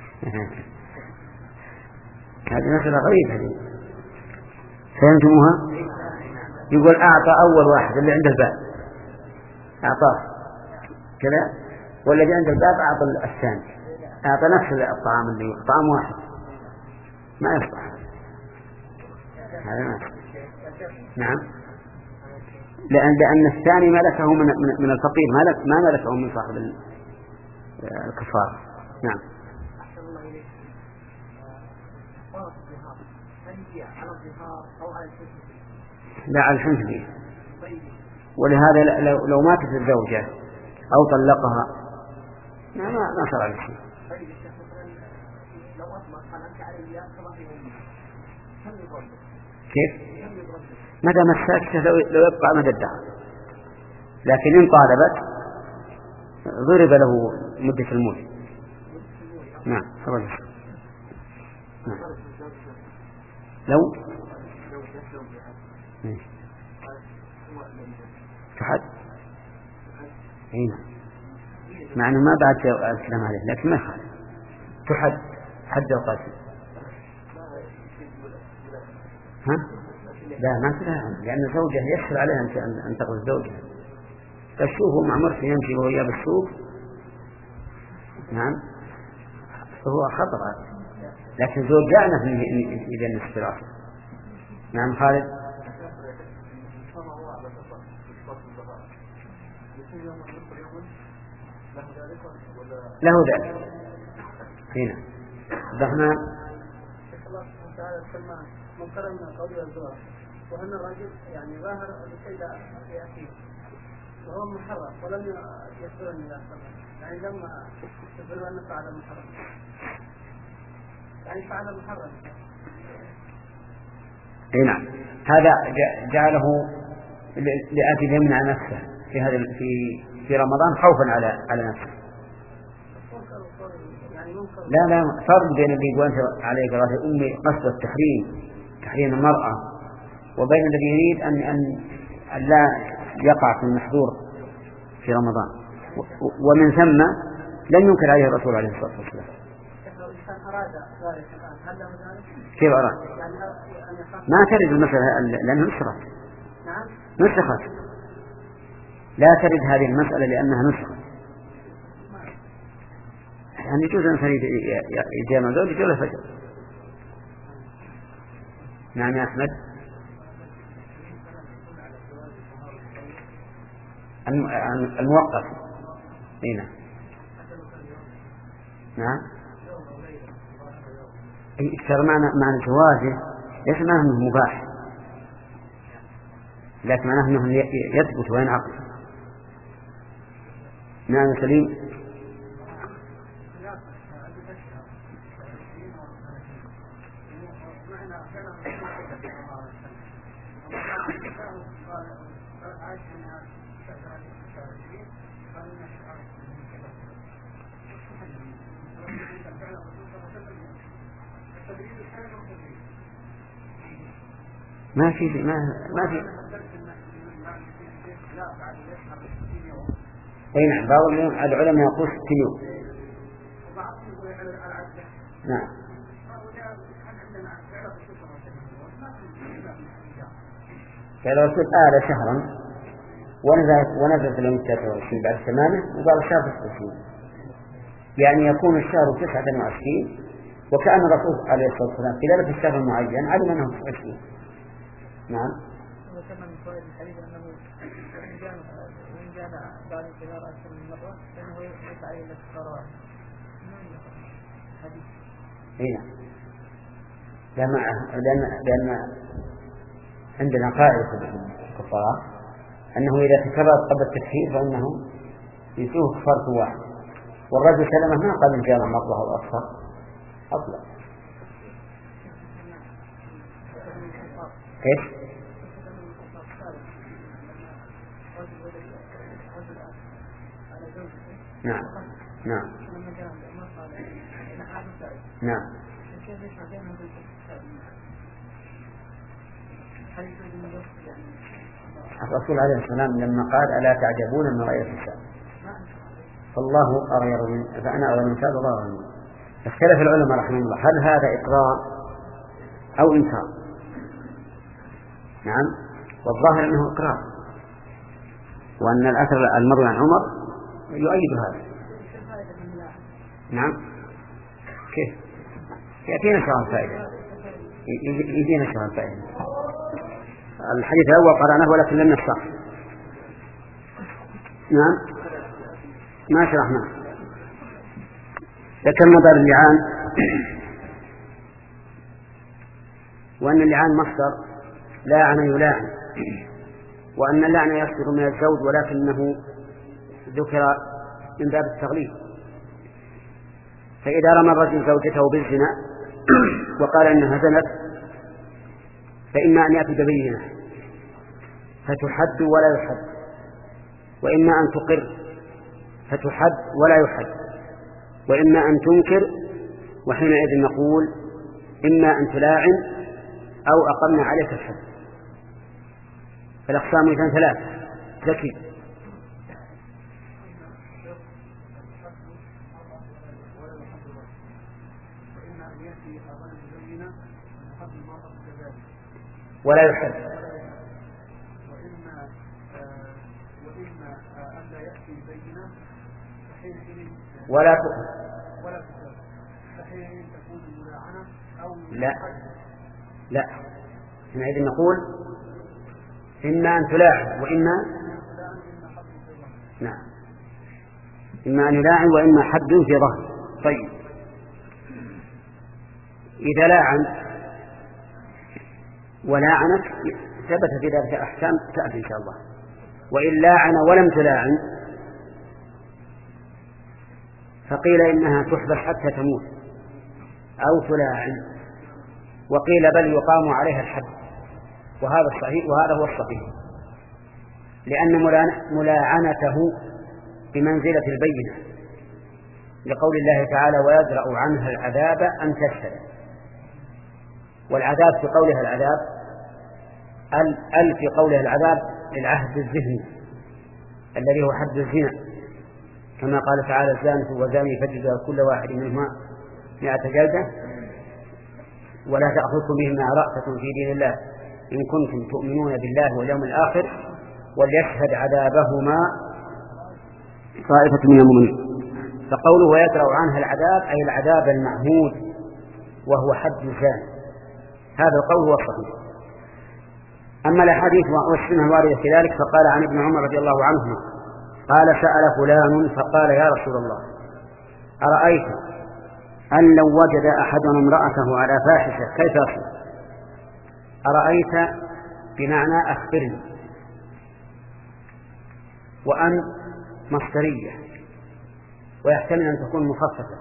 هذه مسألة غريبة هذه. فهمتموها؟ يقول أعطى أول واحد اللي عنده الباب أعطاه كذا، والذي عند الباب أعطى الثاني، أعطى نفس الطعام اللي طعام واحد، ما يصلح هذا. ما نعم. لأن لأن الثاني ملكه من من الفقير، ملك ما ملكه من صاحب الكفار. نعم. لا، على الحنث به. ولهذا لو, لو ماتت الزوجة أو طلقها ما ما صار عليه شيء. كيف؟ متى مساكته لو, لو يبقى مدى الدهر، لكن إن طالبت ضرب له مدة الموت. نعم. نعم. لو تحد هنا مع أنه ما بعد الكلام عليه، لكن ما يخالف تحد حد القاتل. ها؟ لا، ما تفهم، لأن الزوجة يسهل عليها أن تقضي الزوجة. تشوفه مع مرته يمشي وهو بالسوق، نعم، فهو خطر. لكن زوج جاءنا في إذا الاستراحة. نعم. خالد. له ذلك هنا الرحمن. منكر من القول والزواج، وأن الرجل يعني ظاهر بالسيد في أخيه وهو محرم ولم يخبر الناس، يعني لما يخبر أنه فعل محرم، يعني فعل محرم. اي نعم. هذا جعله لأجل يمنع نفسه في هذا في في رمضان خوفا على على نفسه. لا لا، فرق بين اللي يقول أنت عليك رأي أمي قصد التحريم تحريم المرأة، وبين الذي يريد أن أن لا يقع في المحظور في رمضان. ومن ثم لم ينكر عليه الرسول عليه الصلاة والسلام. كيف أراد؟ ما ترد المسألة لأنها نسخت. نسخت. لا ترد هذه المسألة لأنها نسخت. يعني يجوز أن يجامع زوجته ولا فجر. نعم يا أحمد. الموقف. هنا. نعم. اكثر معنى معنى جوازه ليس معنى أنه مباح، لكن معناه أنه يثبت وينعقد. نعم سليم. ما في ما ما في أي نعم، بعض العلماء يقول ستين يوم. نعم. فلو صرت آل شهرا ونزلت ونزلت اليوم التاسع والعشرين بعد ثمانية وبعد الشهر تسعة وعشرين، يعني يكون الشهر تسعة وعشرين، وكأن الرسول عليه الصلاة والسلام في ذلك الشهر المعين علم أنه تسعة وعشرين. نعم. وكما من فوائد الحديث أنه وإن جاء وإن جاء بعد انتظار أكثر من مرة فإنه ليس عليه إلا كفارة حديث. إيه. لا مع لأن لأن عندنا قاعدة في الكفارة أنه إذا تكرر قبل التكفير فإنه يسوه كفارة واحد، والرجل كلمة ما قال إن جاء مرة أو أكثر أطلق. كيف؟ نعم نعم نعم. الرسول عليه السلام لما قال ألا تعجبون من رأي الفساد فالله أغير من فأنا أغير من فساد الله أغير من. اختلف العلماء رحمه الله هل هذا إقرار أو إنكار؟ نعم، والظاهر أنه إقرار، وأن الأثر المروي عن عمر يؤيد هذا. نعم. كيف؟ يأتينا شرح الفائدة، يجينا شرح الفائدة. الحديث الأول قرأناه ولكن لم نشرح. نعم ما شرحنا. ذكرنا باب اللعان وأن اللعان مصدر لاعن يلاعن، وأن اللعن يصدر من الزوج ولكنه ذكر من باب التغليب. فإذا رمى الرجل زوجته بالزنا وقال إنها زنت فإما أن يأتي ببينة فتحد ولا يحد، وإما أن تقر فتحد ولا يحد، وإما أن تنكر، وحينئذ نقول إما أن تلاعن أو أقمنا عليك الحد. فالأقسام إذن ثلاث. ذكي. ولا يحد، وإما وإما أن لا يأتي بينة فحينئذ ولا تقر ولا تقر فحينئذ تكون الملاعنة أو لا لا حينئذ نقول إما أن تلاعن وإما نعم إما أن يلاعن وإما حد في ظهر. طيب إذا لاعن ولاعنت ثبت في ذلك أحكام تأتي إن شاء الله. وإن لاعن ولم تلاعن فقيل إنها تحبس حتى تموت أو تلاعن، وقيل بل يقام عليها الحد، وهذا الصحيح وهذا هو الصحيح، لأن ملاعنته بمنزلة البينة، لقول الله تعالى ويدرأ عنها العذاب أن تشهد. والعذاب في قولها العذاب ال, ال في قولها العذاب للعهد الذهني الذي هو حد الزنا، كما قال تعالى الزاني والزاني فجلدوا كل واحد منهما مئة جلدة ولا تأخذكم بهما رأفة في دين الله إن كنتم تؤمنون بالله واليوم الآخر وليشهد عذابهما طائفة من المؤمنين. فقوله ويدرأ عنها العذاب أي العذاب المعهود وهو حد الزاني، هذا القول هو الصحيح. أما الأحاديث والسنة الواردة في ذلك فقال عن ابن عمر رضي الله عنهما قال سأل فلان فقال يا رسول الله أرأيت أن لو وجد أحدنا امرأته على فاحشة كيف يصنع؟ أرأيت بمعنى أخبرني، وأن مصدرية ويحتمل أن تكون مخففة،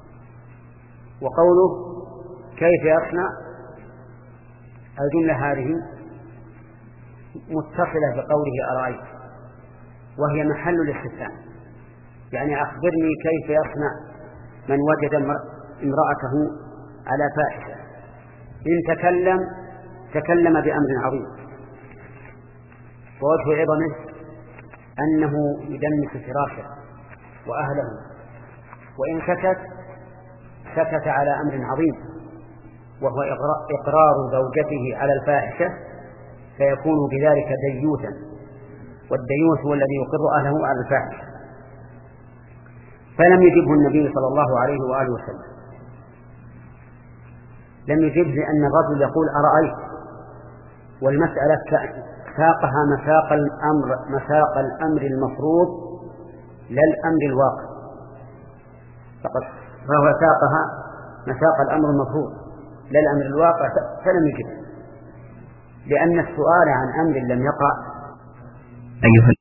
وقوله كيف يصنع الجملة هذه متصلة بقوله أرأيت، وهي محل الاستفهام، يعني أخبرني كيف يصنع من وجد امرأته على فاحشة. إن تكلم تكلم بأمر عظيم، ووجه عظمه أنه يدنس فراشه وأهله، وإن سكت سكت على أمر عظيم وهو إقرار زوجته على الفاحشة، فيكون بذلك ديوثا، والديوث هو الذي يقر أهله على الفاحشة. فلم يجبه النبي صلى الله عليه وآله وسلم، لم يجب لأن الرجل يقول أرأيت، والمسألة ساقها مساق الأمر مساق الأمر المفروض لا الأمر الواقع فقط، فهو ساقها مساق الأمر المفروض لا الأمر الواقع، فلم يجب، لأن السؤال عن أمر لم يقع. أيها